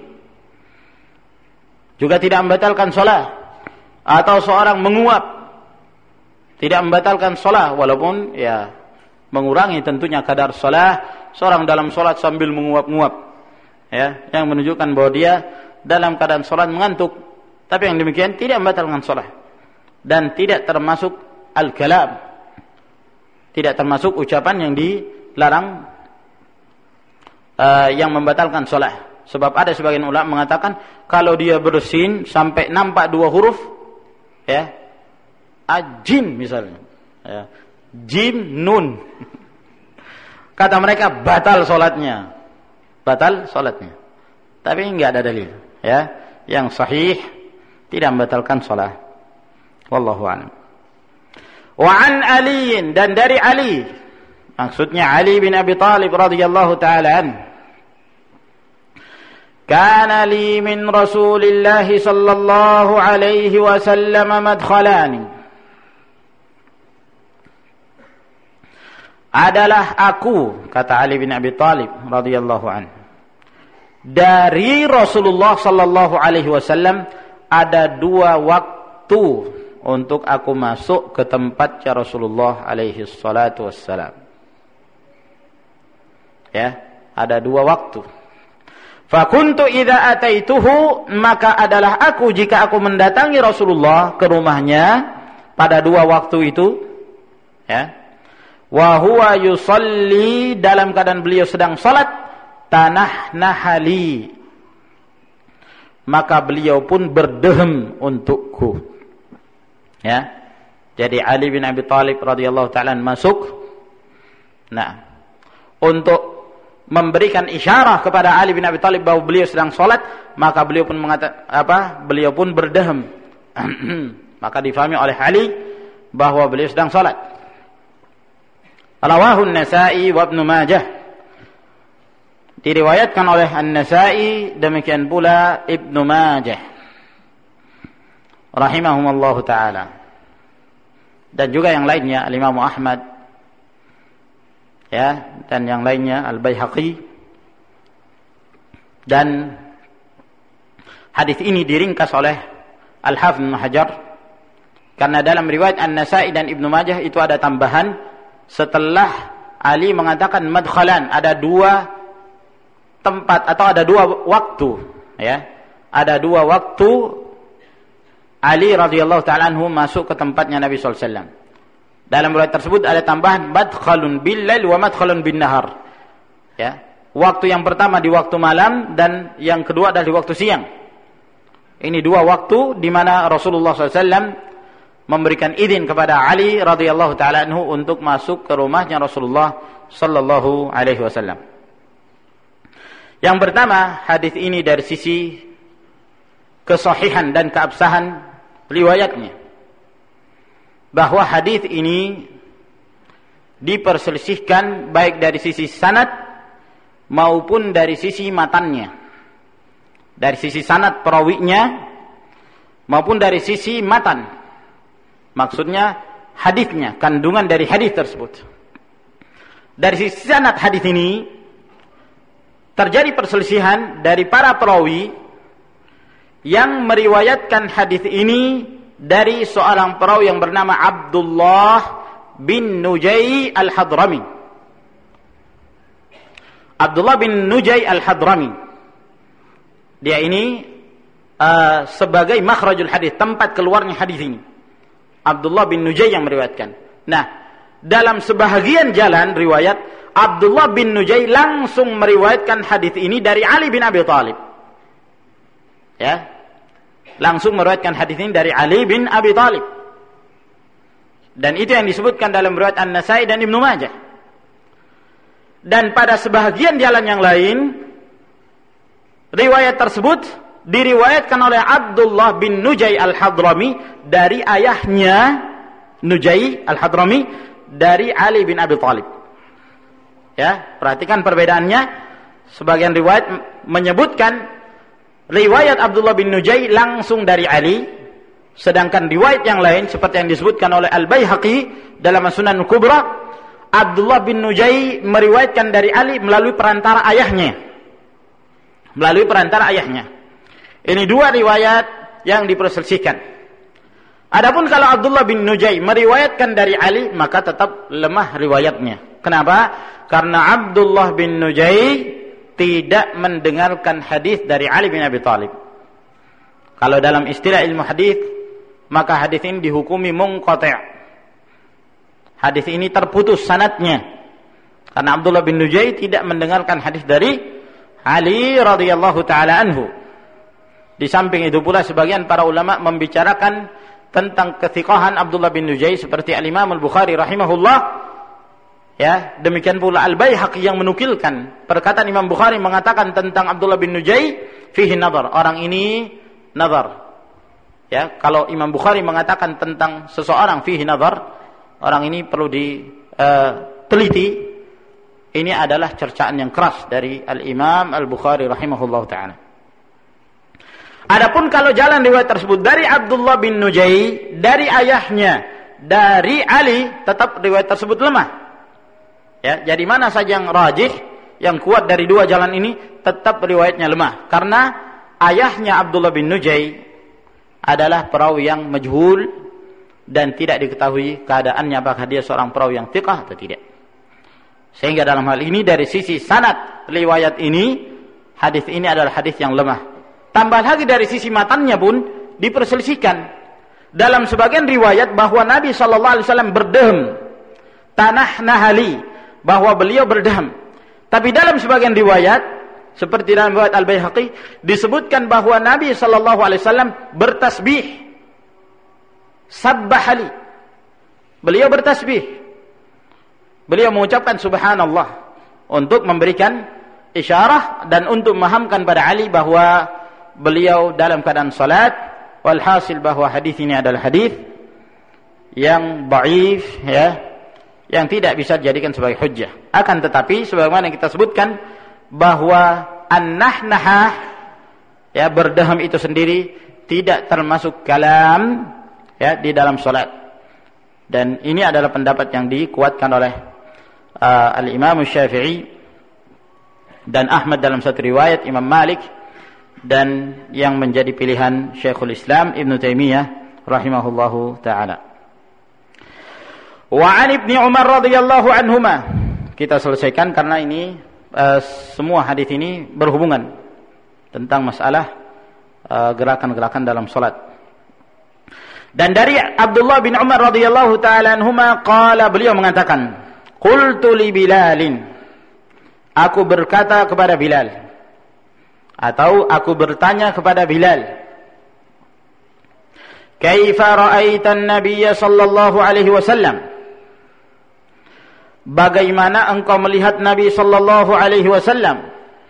juga tidak membatalkan salat. Atau seorang menguap, tidak membatalkan salat, walaupun ya mengurangi tentunya kadar salat. Seorang dalam salat sambil menguap-nguap, ya, yang menunjukkan bahwa dia dalam keadaan salat mengantuk. Tapi yang demikian tidak membatalkan salat dan tidak termasuk al-kalam, tidak termasuk ucapan yang dilarang, yang membatalkan salat. Sebab ada sebagian ulama mengatakan kalau dia bersin sampai nampak dua huruf, ya, ajim misalnya, ya, jim nun, kata mereka batal salatnya. Tapi enggak ada dalil, ya, yang sahih tidak membatalkan salat. Wallahu a'lam. Wa an Ali, dan dari Ali, maksudnya Ali bin Abi Thalib radhiyallahu taala anhu, kana li min Rasulillah sallallahu alaihi wasallam madkhalani. Adalah aku, kata Ali bin Abi Thalib radhiyallahu anhu, dari Rasulullah sallallahu alaihi wasallam ada dua waktu untuk aku masuk ke tempatnya Rasulullah alaihi salatu wassalam. Ya, ada dua waktu. Fakuntu idza ataituhu, maka adalah aku jika aku mendatangi Rasulullah ke rumahnya pada dua waktu itu, ya. Wa huwa yusalli, dalam keadaan beliau sedang salat, tanah nahali, maka beliau pun berdehem untukku. Ya. Jadi Ali bin Abi Thalib radhiyallahu taala masuk, nah, untuk memberikan isyarat kepada Ali bin Abi Thalib bahwa beliau sedang salat, maka beliau pun beliau pun berdehem. Maka difahami oleh Ali bahwa beliau sedang salat. Rawahu An-Nasa'i wa Ibnu Majah. Diriwayatkan oleh An-Nasa'i, demikian pula Ibnu Majah rahimahumallahu taala. Dan juga yang lainnya Al-Imam Ahmad, ya, dan yang lainnya Al-Baihaqi. Dan hadis ini diringkas oleh Al-Hafidz Ibnu Hajar, karena dalam riwayat An-Nasa'i dan Ibnu Majah itu ada tambahan. Setelah Ali mengatakan madkhalan, ada dua tempat atau ada dua waktu, ya. Ada dua waktu Ali radhiyallahu ta'ala anhu masuk ke tempatnya Nabi sallallahu alaihi wasallam. Dalam riwayat tersebut ada tambahan madkhalun bil-lail wa madkhalun bin-nahar. Ya. Waktu yang pertama di waktu malam dan yang kedua adalah di waktu siang. Ini dua waktu di mana Rasulullah sallallahu alaihi wasallam memberikan izin kepada Ali radhiyallahu taala anhu untuk masuk ke rumahnya Rasulullah sallallahu alaihi wasallam. Yang pertama, hadis ini dari sisi kesahihan dan keabsahan riwayatnya, bahwa hadis ini diperselisihkan baik dari sisi sanad maupun dari sisi matannya. Dari sisi sanad perawinya maupun dari sisi matan. Maksudnya hadisnya, kandungan dari hadis tersebut. Dari sisi sanad hadis ini terjadi perselisihan dari para perawi yang meriwayatkan hadis ini dari seorang perawi yang bernama Abdullah bin Nujay al-Hadrami. Abdullah bin Nujay al-Hadrami. Dia ini sebagai makhrajul hadis, tempat keluarnya hadis ini. Abdullah bin Nujay yang meriwayatkan. Nah, dalam sebahagian jalan riwayat, Abdullah bin Nujay langsung meriwayatkan hadis ini dari Ali bin Abi Thalib. Ya. Langsung meriwayatkan hadis ini dari Ali bin Abi Thalib. Dan itu yang disebutkan dalam riwayat An-Nasai dan Ibnu Majah. Dan pada sebahagian jalan yang lain, riwayat tersebut diriwayatkan oleh Abdullah bin Nujay al-Hadrami dari ayahnya Nujay al-Hadrami dari Ali bin Abi Thalib. Ya, perhatikan perbedaannya. Sebagian riwayat menyebutkan riwayat Abdullah bin Nujay langsung dari Ali, sedangkan riwayat yang lain seperti yang disebutkan oleh Al-Baihaqi dalam Sunan Kubra, Abdullah bin Nujay meriwayatkan dari Ali melalui perantara ayahnya. Melalui perantara ayahnya. Ini dua riwayat yang diperselisihkan. Adapun kalau Abdullah bin Nujay meriwayatkan dari Ali, maka tetap lemah riwayatnya. Kenapa? Karena Abdullah bin Nujay tidak mendengarkan hadis dari Ali bin Abi Thalib. Kalau dalam istilah ilmu hadis, maka hadis ini dihukumi munqati'. Hadis ini terputus sanadnya. Karena Abdullah bin Nujay tidak mendengarkan hadis dari Ali radhiyallahu taala anhu. Di samping itu pula sebagian para ulama membicarakan tentang kethiqahan Abdullah bin Nujay seperti Al-Imam Al-Bukhari rahimahullah. Ya, demikian pula Al-Baihaqi yang menukilkan perkataan Imam Bukhari mengatakan tentang Abdullah bin Nujay fihi nazar. Orang ini nazar. Ya, kalau Imam Bukhari mengatakan tentang seseorang fihi nazar, orang ini perlu diteliti. Ini adalah cercaan yang keras dari Al-Imam Al-Bukhari rahimahullah ta'ala. Adapun kalau jalan riwayat tersebut dari Abdullah bin Nujay, dari ayahnya, dari Ali, tetap riwayat tersebut lemah. Ya, jadi mana saja yang rajih, yang kuat dari dua jalan ini, tetap riwayatnya lemah. Karena ayahnya Abdullah bin Nujay adalah perawi yang majhul dan tidak diketahui keadaannya apakah dia seorang perawi yang thiqah atau tidak. Sehingga dalam hal ini dari sisi sanad riwayat ini, hadis ini adalah hadis yang lemah. Tambah lagi dari sisi matannya pun diperselisihkan. Dalam sebagian riwayat bahwa Nabi SAW berdehem, tanah nahali, bahwa beliau berdehem. Tapi dalam sebagian riwayat, seperti dalam riwayat Al-Baihaqi, disebutkan bahwa Nabi SAW bertasbih. Sabbahali. Beliau bertasbih. Beliau mengucapkan subhanallah untuk memberikan isyarah dan untuk memahamkan pada Ali bahwa beliau dalam keadaan salat. Walhasil bahwa hadis ini adalah hadis yang dhaif, ya, yang tidak bisa dijadikan sebagai hujjah. Akan tetapi sebagaimana kita sebutkan bahwa an-nahnahah, ya, berdehem itu sendiri tidak termasuk kalam, ya, di dalam salat. Dan ini adalah pendapat yang dikuatkan oleh Al-Imam Syafi'i dan Ahmad dalam satu riwayat, Imam Malik, dan yang menjadi pilihan Syekhul Islam Ibn Taimiyah rahimahullahu ta'ala. Wa 'an Ibni Umar radhiyallahu anhuma. Kita selesaikan karena ini semua hadis ini berhubungan tentang masalah gerakan-gerakan dalam salat. Dan dari Abdullah bin Umar radhiyallahu ta'ala anhuma qala, beliau mengatakan, qultu li Bilalin, aku berkata kepada Bilal, atau aku bertanya kepada Bilal, kaifa ra'aita an-nabiyya sallallahu alaihi wasallam, bagaimana engkau melihat Nabi sallallahu alaihi wasallam,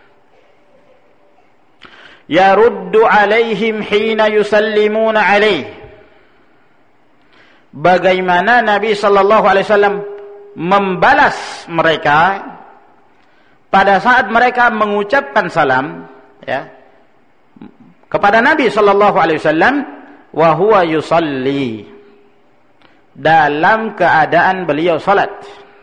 yaruddu alaihim hina yusallimuna alaihi, bagaimana Nabi sallallahu alaihi wasallam membalas mereka pada saat mereka mengucapkan salam, ya, kepada Nabi sallallahu alaihi wasallam, wa huwa yusalli, dalam keadaan beliau salat.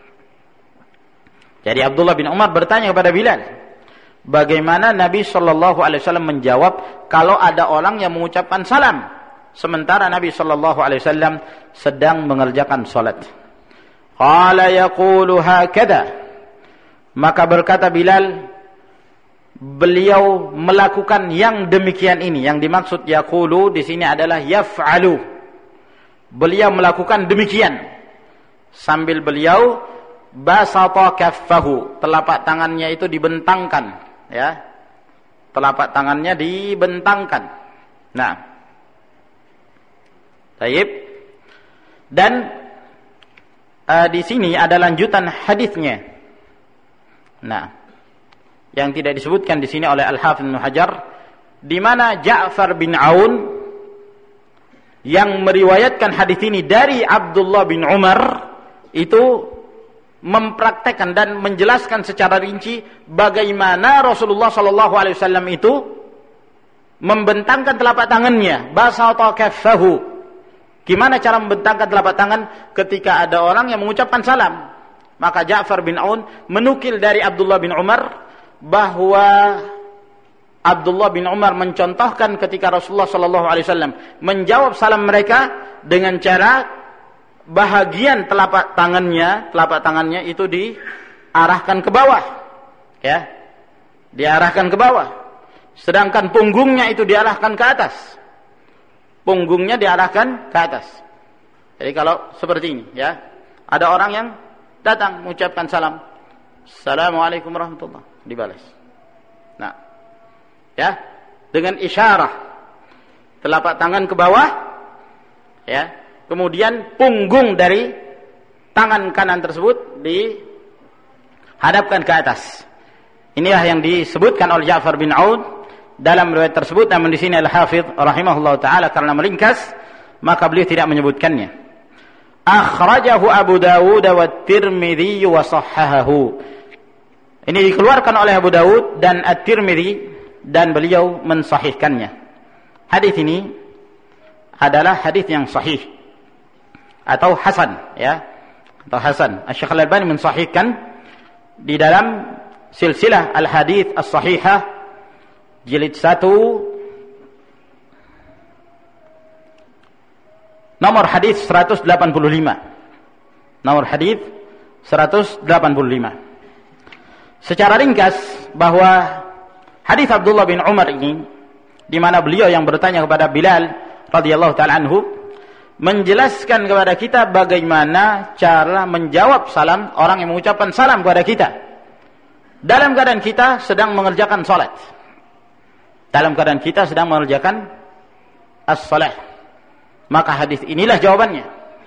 Jadi Abdullah bin Umar bertanya kepada Bilal, bagaimana Nabi sallallahu alaihi wasallam menjawab kalau ada orang yang mengucapkan salam sementara Nabi sallallahu alaihi wasallam sedang mengerjakan salat. Qala yaqulu hakadha, maka berkata Bilal, beliau melakukan yang demikian ini. Yang dimaksud yaqulu di sini adalah yaf'alu. Beliau melakukan demikian sambil beliau basata kaffahu, telapak tangannya itu dibentangkan, ya. Telapak tangannya dibentangkan. Nah. Baik. Dan di sini ada lanjutan hadisnya. Nah, yang tidak disebutkan di sini oleh Al-Hafidz Ibnu Hajar, di mana Ja'far bin Aun yang meriwayatkan hadis ini dari Abdullah bin Umar itu mempraktekkan dan menjelaskan secara rinci bagaimana Rasulullah sallallahu alaihi wasallam itu membentangkan telapak tangannya, basata kaffahu. Gimana cara membentangkan telapak tangan ketika ada orang yang mengucapkan salam? Maka Ja'far bin Aun menukil dari Abdullah bin Umar bahwa Abdullah bin Umar mencontohkan ketika Rasulullah sallallahu alaihi wasallam menjawab salam mereka dengan cara bahagian telapak tangannya itu diarahkan ke bawah, ya, diarahkan ke bawah, sedangkan punggungnya itu diarahkan ke atas. Punggungnya diarahkan ke atas. Jadi kalau seperti ini, ya, ada orang yang datang mengucapkan salam, Assalamualaikum warahmatullahi wabarakatuh, dibalas. Nah, ya, dengan isyarah telapak tangan ke bawah, ya, kemudian punggung dari tangan kanan tersebut dihadapkan ke atas. Inilah yang disebutkan oleh Ja'far bin Aun dalam riwayat tersebut, namun di sini Al-Hafidz rahimahullah taala karena meringkas maka beliau tidak menyebutkannya. Akhrajahu Abu Dawud wa Tirmidzi wa sahhahahu. Ini dikeluarkan oleh Abu Dawud dan At-Tirmidzi dan beliau mensahihkannya. Hadis ini adalah hadis yang sahih atau hasan, ya, atau hasan. Asy-Syaikh Al-Albani mensahihkan di dalam silsilah al-hadits as-sahihah jilid 1 nomor hadis 185. Nomor hadis 185. Secara ringkas bahwa hadis Abdullah bin Umar ini, di mana beliau yang bertanya kepada Bilal radhiyallahu taala anhu, menjelaskan kepada kita bagaimana cara menjawab salam orang yang mengucapkan salam kepada kita dalam keadaan kita sedang mengerjakan salat. Dalam keadaan kita sedang mengerjakan as-salah. Maka hadis inilah jawabannya.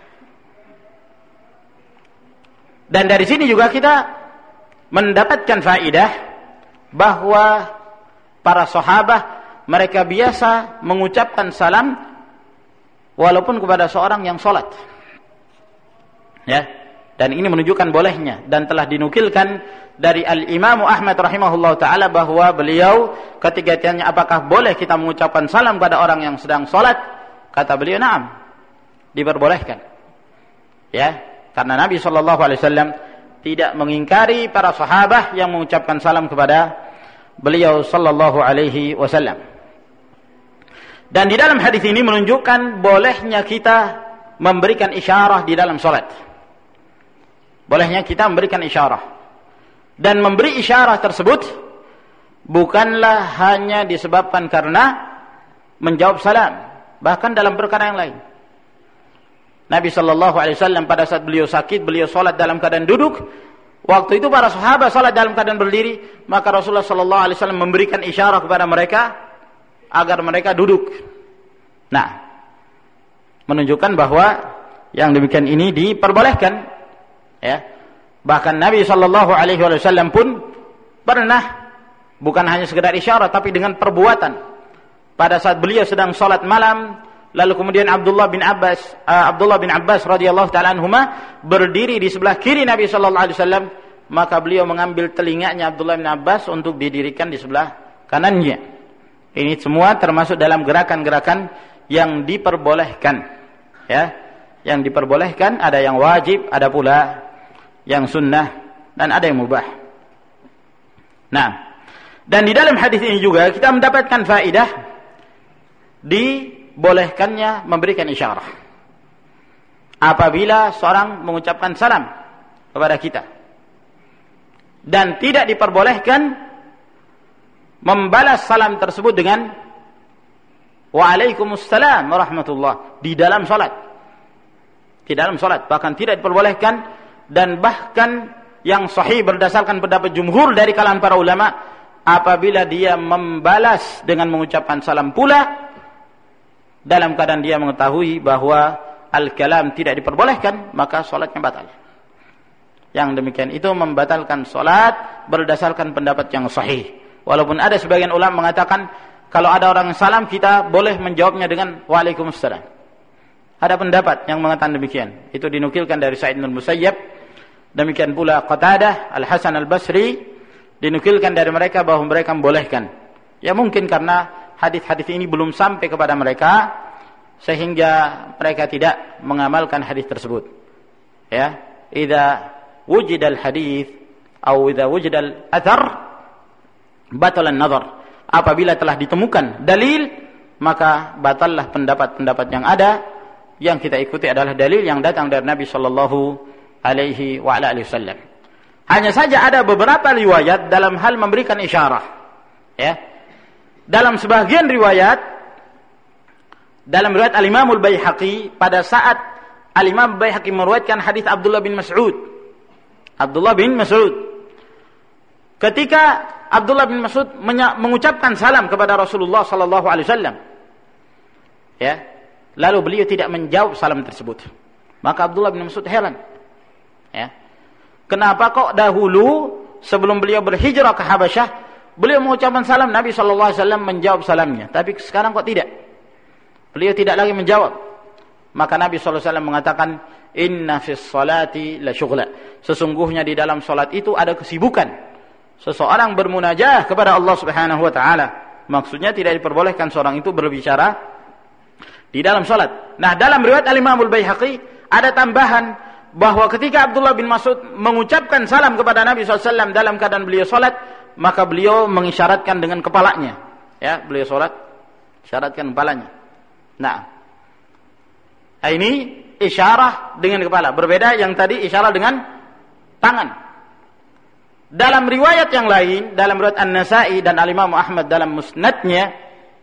Dan dari sini juga kita mendapatkan faedah bahwa para sahabat mereka biasa mengucapkan salam walaupun kepada seorang yang salat. Ya, dan ini menunjukkan bolehnya dan telah dinukilkan dari Al-Imam Ahmad rahimahullah taala bahwa beliau ketika ditanya apakah boleh kita mengucapkan salam pada orang yang sedang salat, kata beliau, "Na'am." Diperbolehkan. Ya, karena Nabi sallallahu alaihi wasallam tidak mengingkari para sahabat yang mengucapkan salam kepada beliau sallallahu alaihi wasallam. Dan di dalam hadis ini menunjukkan bolehnya kita memberikan isyarah di dalam salat. Bolehnya kita memberikan isyarah. Dan memberi isyarah tersebut bukanlah hanya disebabkan karena menjawab salam, bahkan dalam perkara yang lain. Nabi sallallahu alaihi wasallam pada saat beliau sakit, beliau salat dalam keadaan duduk. Waktu itu para sahabat salat dalam keadaan berdiri, maka Rasulullah sallallahu alaihi wasallam memberikan isyarah kepada mereka agar mereka duduk. Nah, menunjukkan bahwa yang demikian ini diperbolehkan, ya. Bahkan Nabi sallallahu alaihi wasallam pun pernah bukan hanya sekedar isyarat tapi dengan perbuatan. Pada saat beliau sedang salat malam, Lalu kemudian Abdullah bin Abbas radhiyallahu taala anhuma berdiri di sebelah kiri Nabi sallallahu alaihi wasallam, maka beliau mengambil telinganya Abdullah bin Abbas untuk didirikan di sebelah kanannya. Ini semua termasuk dalam gerakan-gerakan yang diperbolehkan, ya. Yang diperbolehkan, ada yang wajib, ada pula yang sunnah, dan ada yang mubah. Nah, dan di dalam hadis ini juga kita mendapatkan faedah dibolehkannya memberikan isyarat apabila seorang mengucapkan salam kepada kita, dan tidak diperbolehkan membalas salam tersebut dengan waalaikumsalam warahmatullah di dalam salat. Di dalam salat bahkan tidak diperbolehkan, dan bahkan yang sahih berdasarkan pendapat jumhur dari kalangan para ulama, apabila dia membalas dengan mengucapkan salam pula dalam keadaan dia mengetahui bahwa al-kalam tidak diperbolehkan, maka salatnya batal. Yang demikian itu membatalkan salat berdasarkan pendapat yang sahih. Walaupun ada sebagian ulama mengatakan kalau ada orang salam kita boleh menjawabnya dengan waalaikumsalam. Ada pendapat yang mengatakan demikian. Itu dinukilkan dari Sa'id bin Musayyab. Demikian pula Qatadah, Al-Hasan Al-Basri dinukilkan dari mereka bahwa mereka membolehkan. Ya mungkin karena hadis-hadis ini belum sampai kepada mereka sehingga mereka tidak mengamalkan hadis tersebut. Ya, idza wujida al-hadis atau idza wujida al-athar batala an-nazar. Apabila telah ditemukan dalil, maka batallah pendapat-pendapat yang ada. Yang kita ikuti adalah dalil yang datang dari Nabi sallallahu alaihi wasallam. Hanya saja ada beberapa riwayat dalam hal memberikan isyarat. Ya. Dalam sebagian riwayat, dalam riwayat Al-Imam Al-Baihaqi, pada saat Al-Imam Al-Baihaqi meriwayatkan hadis Abdullah bin Mas'ud. Abdullah bin Mas'ud. Ketika Abdullah bin Mas'ud mengucapkan salam kepada Rasulullah sallallahu alaihi wasallam. Ya. Lalu beliau tidak menjawab salam tersebut. Maka Abdullah bin Mas'ud heran. Ya. Kenapa kok dahulu sebelum beliau berhijrah ke Habasyah, beliau mengucapkan salam, Nabi sallallahu alaihi wasallam menjawab salamnya, tapi sekarang kok tidak? Beliau tidak lagi menjawab. Maka Nabi sallallahu alaihi wasallam mengatakan, "Inna fis salati la syughla." Sesungguhnya di dalam salat itu ada kesibukan. Seseorang bermunajah kepada Allah Subhanahu wa taala. Maksudnya tidak diperbolehkan seorang itu berbicara di dalam salat. Nah, dalam riwayat Al-Imam Al-Baihaqi ada tambahan bahwa ketika Abdullah bin Mas'ud mengucapkan salam kepada Nabi SAW dalam keadaan beliau salat, maka beliau mengisyaratkan dengan kepalanya. Ya, beliau salat, isyaratkan kepalanya. Nah, ini isyarah dengan kepala. Berbeda yang tadi isyarah dengan tangan. Dalam riwayat yang lain, dalam riwayat An-Nasa'i dan Al-Imam Ahmad dalam musnadnya,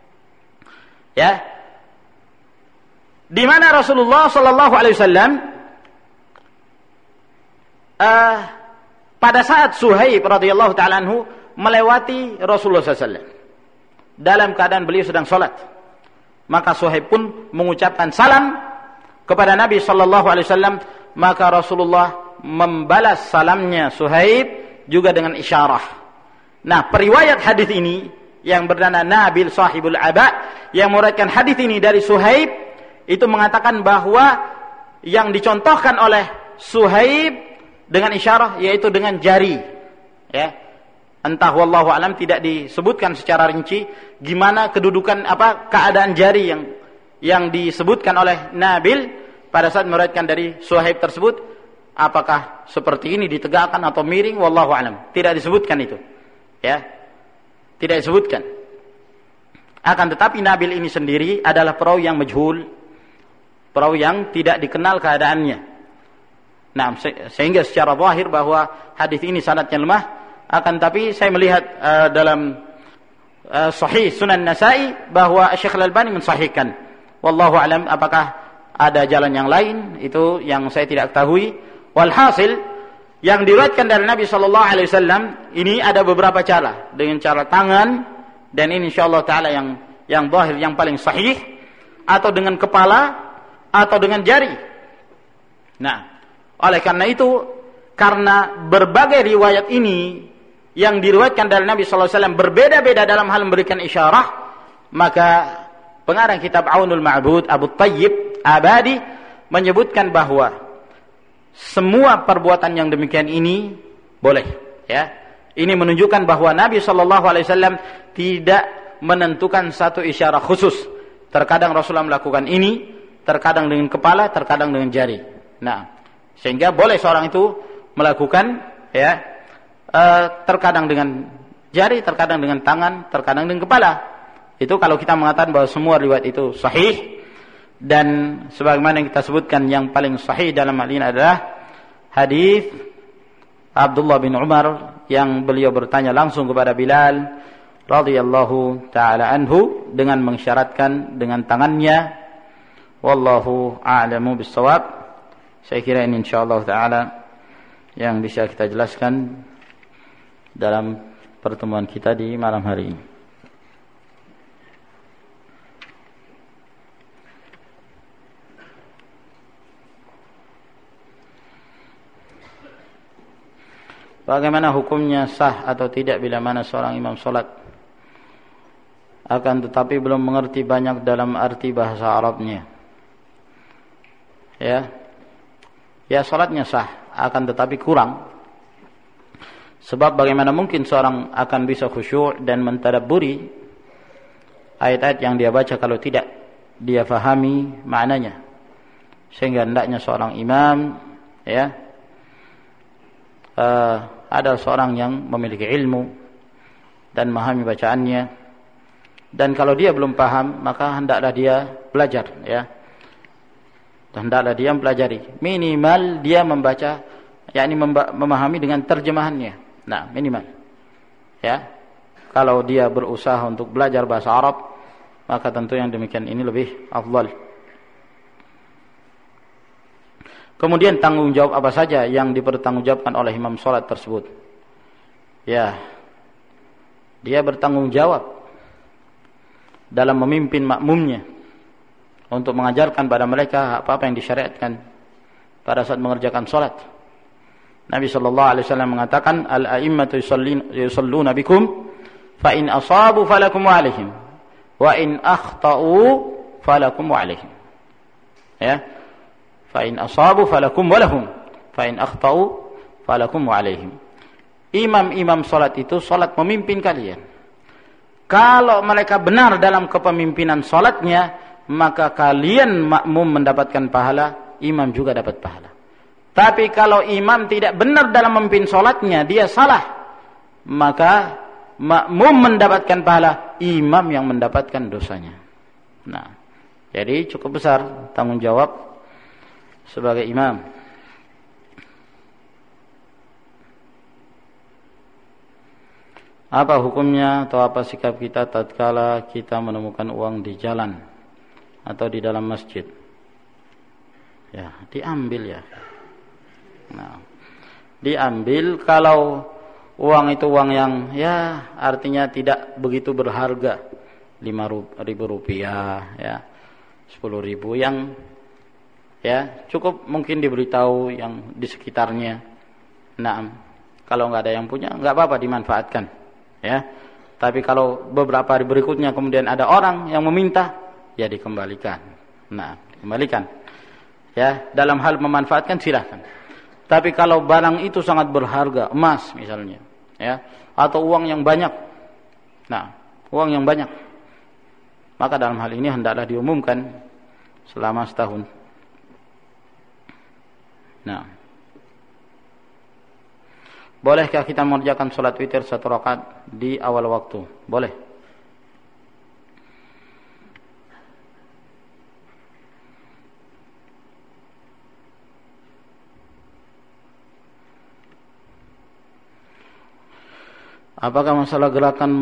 ya, di mana Rasulullah sallallahu alaihi wasallam pada saat Suhaib radhiyallahu taala anhu melewati Rasulullah sallallahu alaihi wasallam dalam keadaan beliau sedang salat, maka Suhaib pun mengucapkan salam kepada Nabi sallallahu alaihi wasallam, maka Rasulullah membalas salamnya Suhaib juga dengan isyarah. Nah, periwayat hadis ini yang bernama Nabil Sahibul Aba yang meriwayatkan hadis ini dari Suhaib itu mengatakan bahwa yang dicontohkan oleh Suhaib dengan isyarah yaitu dengan jari. Ya. Entah wallahu alam, tidak disebutkan secara rinci gimana kedudukan keadaan jari yang disebutkan oleh Nabil pada saat meriwayatkan dari Suhaib tersebut, apakah seperti ini ditegakkan atau miring, wallahu alam. Tidak disebutkan itu. Ya. Tidak disebutkan. Akan tetapi Nabil ini sendiri adalah perawi yang majhul, perawi yang tidak dikenal keadaannya. Nah, sehingga secara zahir bahwa hadis ini sanadnya lemah. Akan tapi saya melihat dalam Sahih Sunan Nasa'i bahwa Syekh Al-Albani mensahihkan. Wallahu alam, apakah ada jalan yang lain, itu yang saya tidak ketahui. Walhasil yang diriwayatkan dari Nabi sallallahu alaihi wasallam ini ada beberapa cara, dengan cara tangan, dan ini insyaallah taala yang zahir yang paling sahih, atau dengan kepala, atau dengan jari. Nah, oleh karena itu, karena berbagai riwayat ini yang diriwayatkan dari Nabi sallallahu alaihi wasallam berbeda-beda dalam hal memberikan isyarah, maka pengarang kitab Aunul Ma'bud Abu Thayyib Abadi menyebutkan bahwa semua perbuatan yang demikian ini boleh, ya. Ini menunjukkan bahwa Nabi SAW tidak menentukan satu isyarat khusus. Terkadang Rasulullah melakukan ini, terkadang dengan kepala, terkadang dengan jari. Nah, sehingga boleh seorang itu melakukan, ya, terkadang dengan jari, terkadang dengan tangan, terkadang dengan kepala. Itu kalau kita mengatakan bahwa semua riwayat itu sahih. Dan sebagaimana yang kita sebutkan, yang paling sahih dalam hal ini adalah hadis Abdullah bin Umar yang beliau bertanya langsung kepada Bilal radhiyallahu taala anhu dengan mengisyaratkan dengan tangannya. Wallahu a'lamu bissawab. Saya kira ini insyaallah taala yang bisa kita jelaskan dalam pertemuan kita di malam hari ini. Bagaimana hukumnya, sah atau tidak bila mana seorang imam sholat akan tetapi belum mengerti banyak dalam arti bahasa Arabnya? Ya sholatnya sah, akan tetapi kurang. Sebab bagaimana mungkin seorang akan bisa khusyuk dan mentadabburi ayat-ayat yang dia baca kalau tidak dia fahami maknanya. Sehingga hendaknya seorang imam, ya, adalah seorang yang memiliki ilmu dan memahami bacaannya. Dan kalau dia belum paham, maka hendaklah dia belajar, ya. Dan hendaklah dia mempelajari. Minimal dia membaca, yakni memahami dengan terjemahannya. Nah, minimal. Ya. Kalau dia berusaha untuk belajar bahasa Arab, maka tentu yang demikian ini lebih afdal. Kemudian tanggung jawab apa saja yang dipertanggungjawabkan oleh imam sholat tersebut? Ya, dia bertanggung jawab dalam memimpin makmumnya untuk mengajarkan pada mereka apa-apa yang disyariatkan pada saat mengerjakan sholat. Nabi SAW mengatakan, al-a'immatu yusalluna bikum fa in asabu falakum wa alaihim wa in akhta'u falakum wa alaihim. Ya. Fa in asabu falakum wa lahum fa in akhta'u falakum wa alaihim. Imam-imam salat itu salat memimpin kalian. Kalau mereka benar dalam kepemimpinan salatnya, maka kalian makmum mendapatkan pahala, imam juga dapat pahala. Tapi kalau imam tidak benar dalam memimpin salatnya, dia salah, maka makmum mendapatkan pahala, imam yang mendapatkan dosanya. Nah, jadi cukup besar tanggung jawab sebagai imam. Apa hukumnya atau apa sikap kita tatkala kita menemukan uang di jalan atau di dalam masjid? Ya, diambil ya. Nah, diambil kalau uang itu uang yang ya artinya tidak begitu berharga, 5.000 rupiah, ya, 10.000 yang ya cukup mungkin diberitahu yang di sekitarnya. Nah, kalau nggak ada yang punya nggak apa-apa dimanfaatkan, ya. Tapi kalau beberapa hari berikutnya kemudian ada orang yang meminta, ya dikembalikan. Nah, dikembalikan. Ya, dalam hal memanfaatkan silahkan. Tapi kalau barang itu sangat berharga, emas misalnya, ya, atau uang yang banyak. Nah, uang yang banyak, maka dalam hal ini hendaklah diumumkan selama setahun. Nah, bolehkah kita mengerjakan sholat witir 1 rakaat di awal waktu? Boleh. Apakah masalah gerakan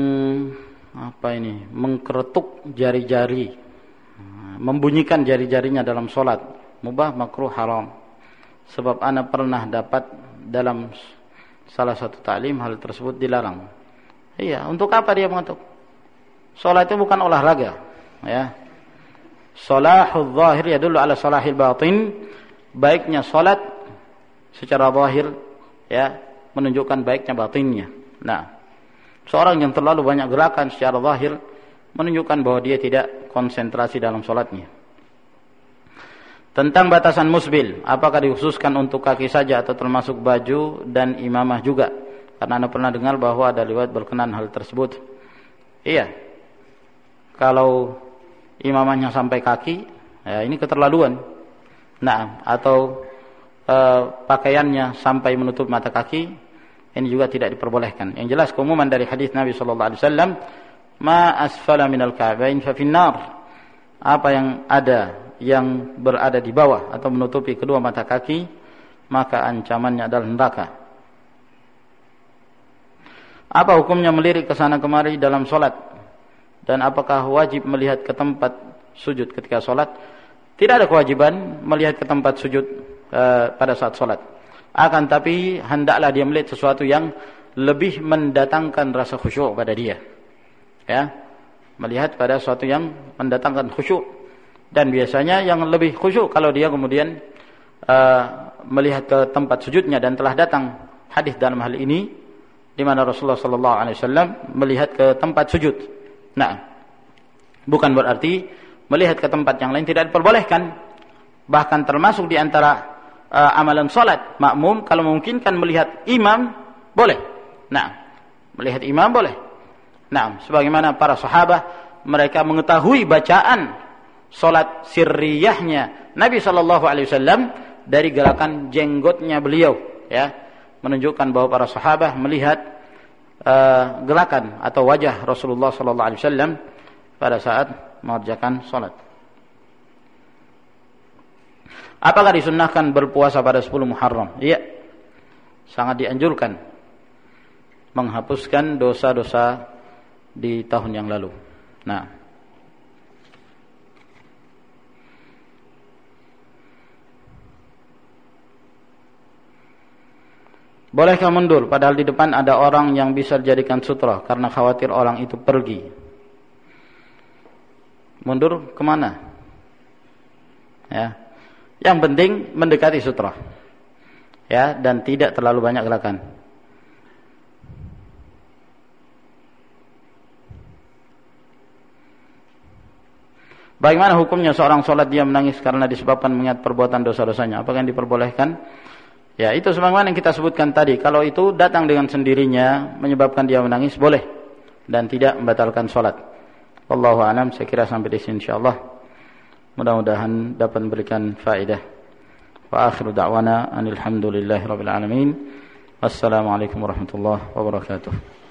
mengkeretuk jari-jari, membunyikan jari-jarinya dalam sholat, mubah, makruh, haram? Sebab ana pernah dapat dalam salah satu ta'lim hal tersebut dilarang. Iya, untuk apa dia mengetuk? Salat itu bukan olahraga, ya. Salahul zahir yadullu ala salahil batin. Baiknya salat secara zahir, ya, menunjukkan baiknya batinnya. Nah, seorang yang terlalu banyak gerakan secara zahir, menunjukkan bahwa dia tidak konsentrasi dalam sholatnya. Tentang batasan musbil, apakah dikhususkan untuk kaki saja atau termasuk baju dan imamah juga? Karena Anda pernah dengar bahwa ada riwayat berkenaan hal tersebut. Iya. Kalau imamahnya sampai kaki, ya ini keterlaluan. Nah, atau pakaiannya sampai menutup mata kaki, ini juga tidak diperbolehkan. Yang jelas keumuman dari hadis Nabi sallallahu alaihi wasallam, ma asfala minal ka'bain fa finnar. Apa yang ada yang berada di bawah atau menutupi kedua mata kaki, maka ancamannya adalah neraka. Apa hukumnya melirik ke sana kemari dalam salat? Dan apakah wajib melihat ke tempat sujud ketika salat? Tidak ada kewajiban melihat ke tempat sujud pada saat salat. Akan tapi hendaklah dia melihat sesuatu yang lebih mendatangkan rasa khusyuk pada dia. Ya, melihat pada sesuatu yang mendatangkan khusyuk. Dan biasanya yang lebih khusyuk kalau dia kemudian melihat ke tempat sujudnya, dan telah datang hadis dalam hal ini di mana Rasulullah sallallahu alaihi wasallam melihat ke tempat sujud. Nah, bukan berarti melihat ke tempat yang lain tidak diperbolehkan. Bahkan termasuk di antara amalan salat makmum, kalau memungkinkan melihat imam boleh. Nah, melihat imam boleh. Nah, sebagaimana para sahabat, mereka mengetahui bacaan salat sirriyahnya Nabi sallallahu alaihi wasallam dari gerakan jenggotnya beliau, ya, menunjukkan bahwa para sahabat melihat gerakan atau wajah Rasulullah sallallahu alaihi wasallam pada saat mengerjakan salat. Apakah disunnahkan berpuasa pada 10 Muharram? Iya. Sangat dianjurkan. Menghapuskan dosa-dosa di tahun yang lalu. Nah. Bolehkah mundur padahal di depan ada orang yang bisa dijadikan sutra karena khawatir orang itu pergi? Mundur kemana? Ya. Yang penting mendekati sutra, ya, dan tidak terlalu banyak gerakan. Bagaimana hukumnya seorang sholat dia menangis karena disebabkan mengingat perbuatan dosa-dosanya? Apakah yang diperbolehkan? Ya, itu sebagaimana yang kita sebutkan tadi. Kalau itu datang dengan sendirinya menyebabkan dia menangis, boleh, dan tidak membatalkan sholat. Wallahu a'lam. Saya kira sampai di sini insyaallah. Mudah-mudahan dapat memberikan faedah. Wa akhiru da'wana anil hamdulillahi rabbil alamin. Wassalamualaikum warahmatullahi wabarakatuh.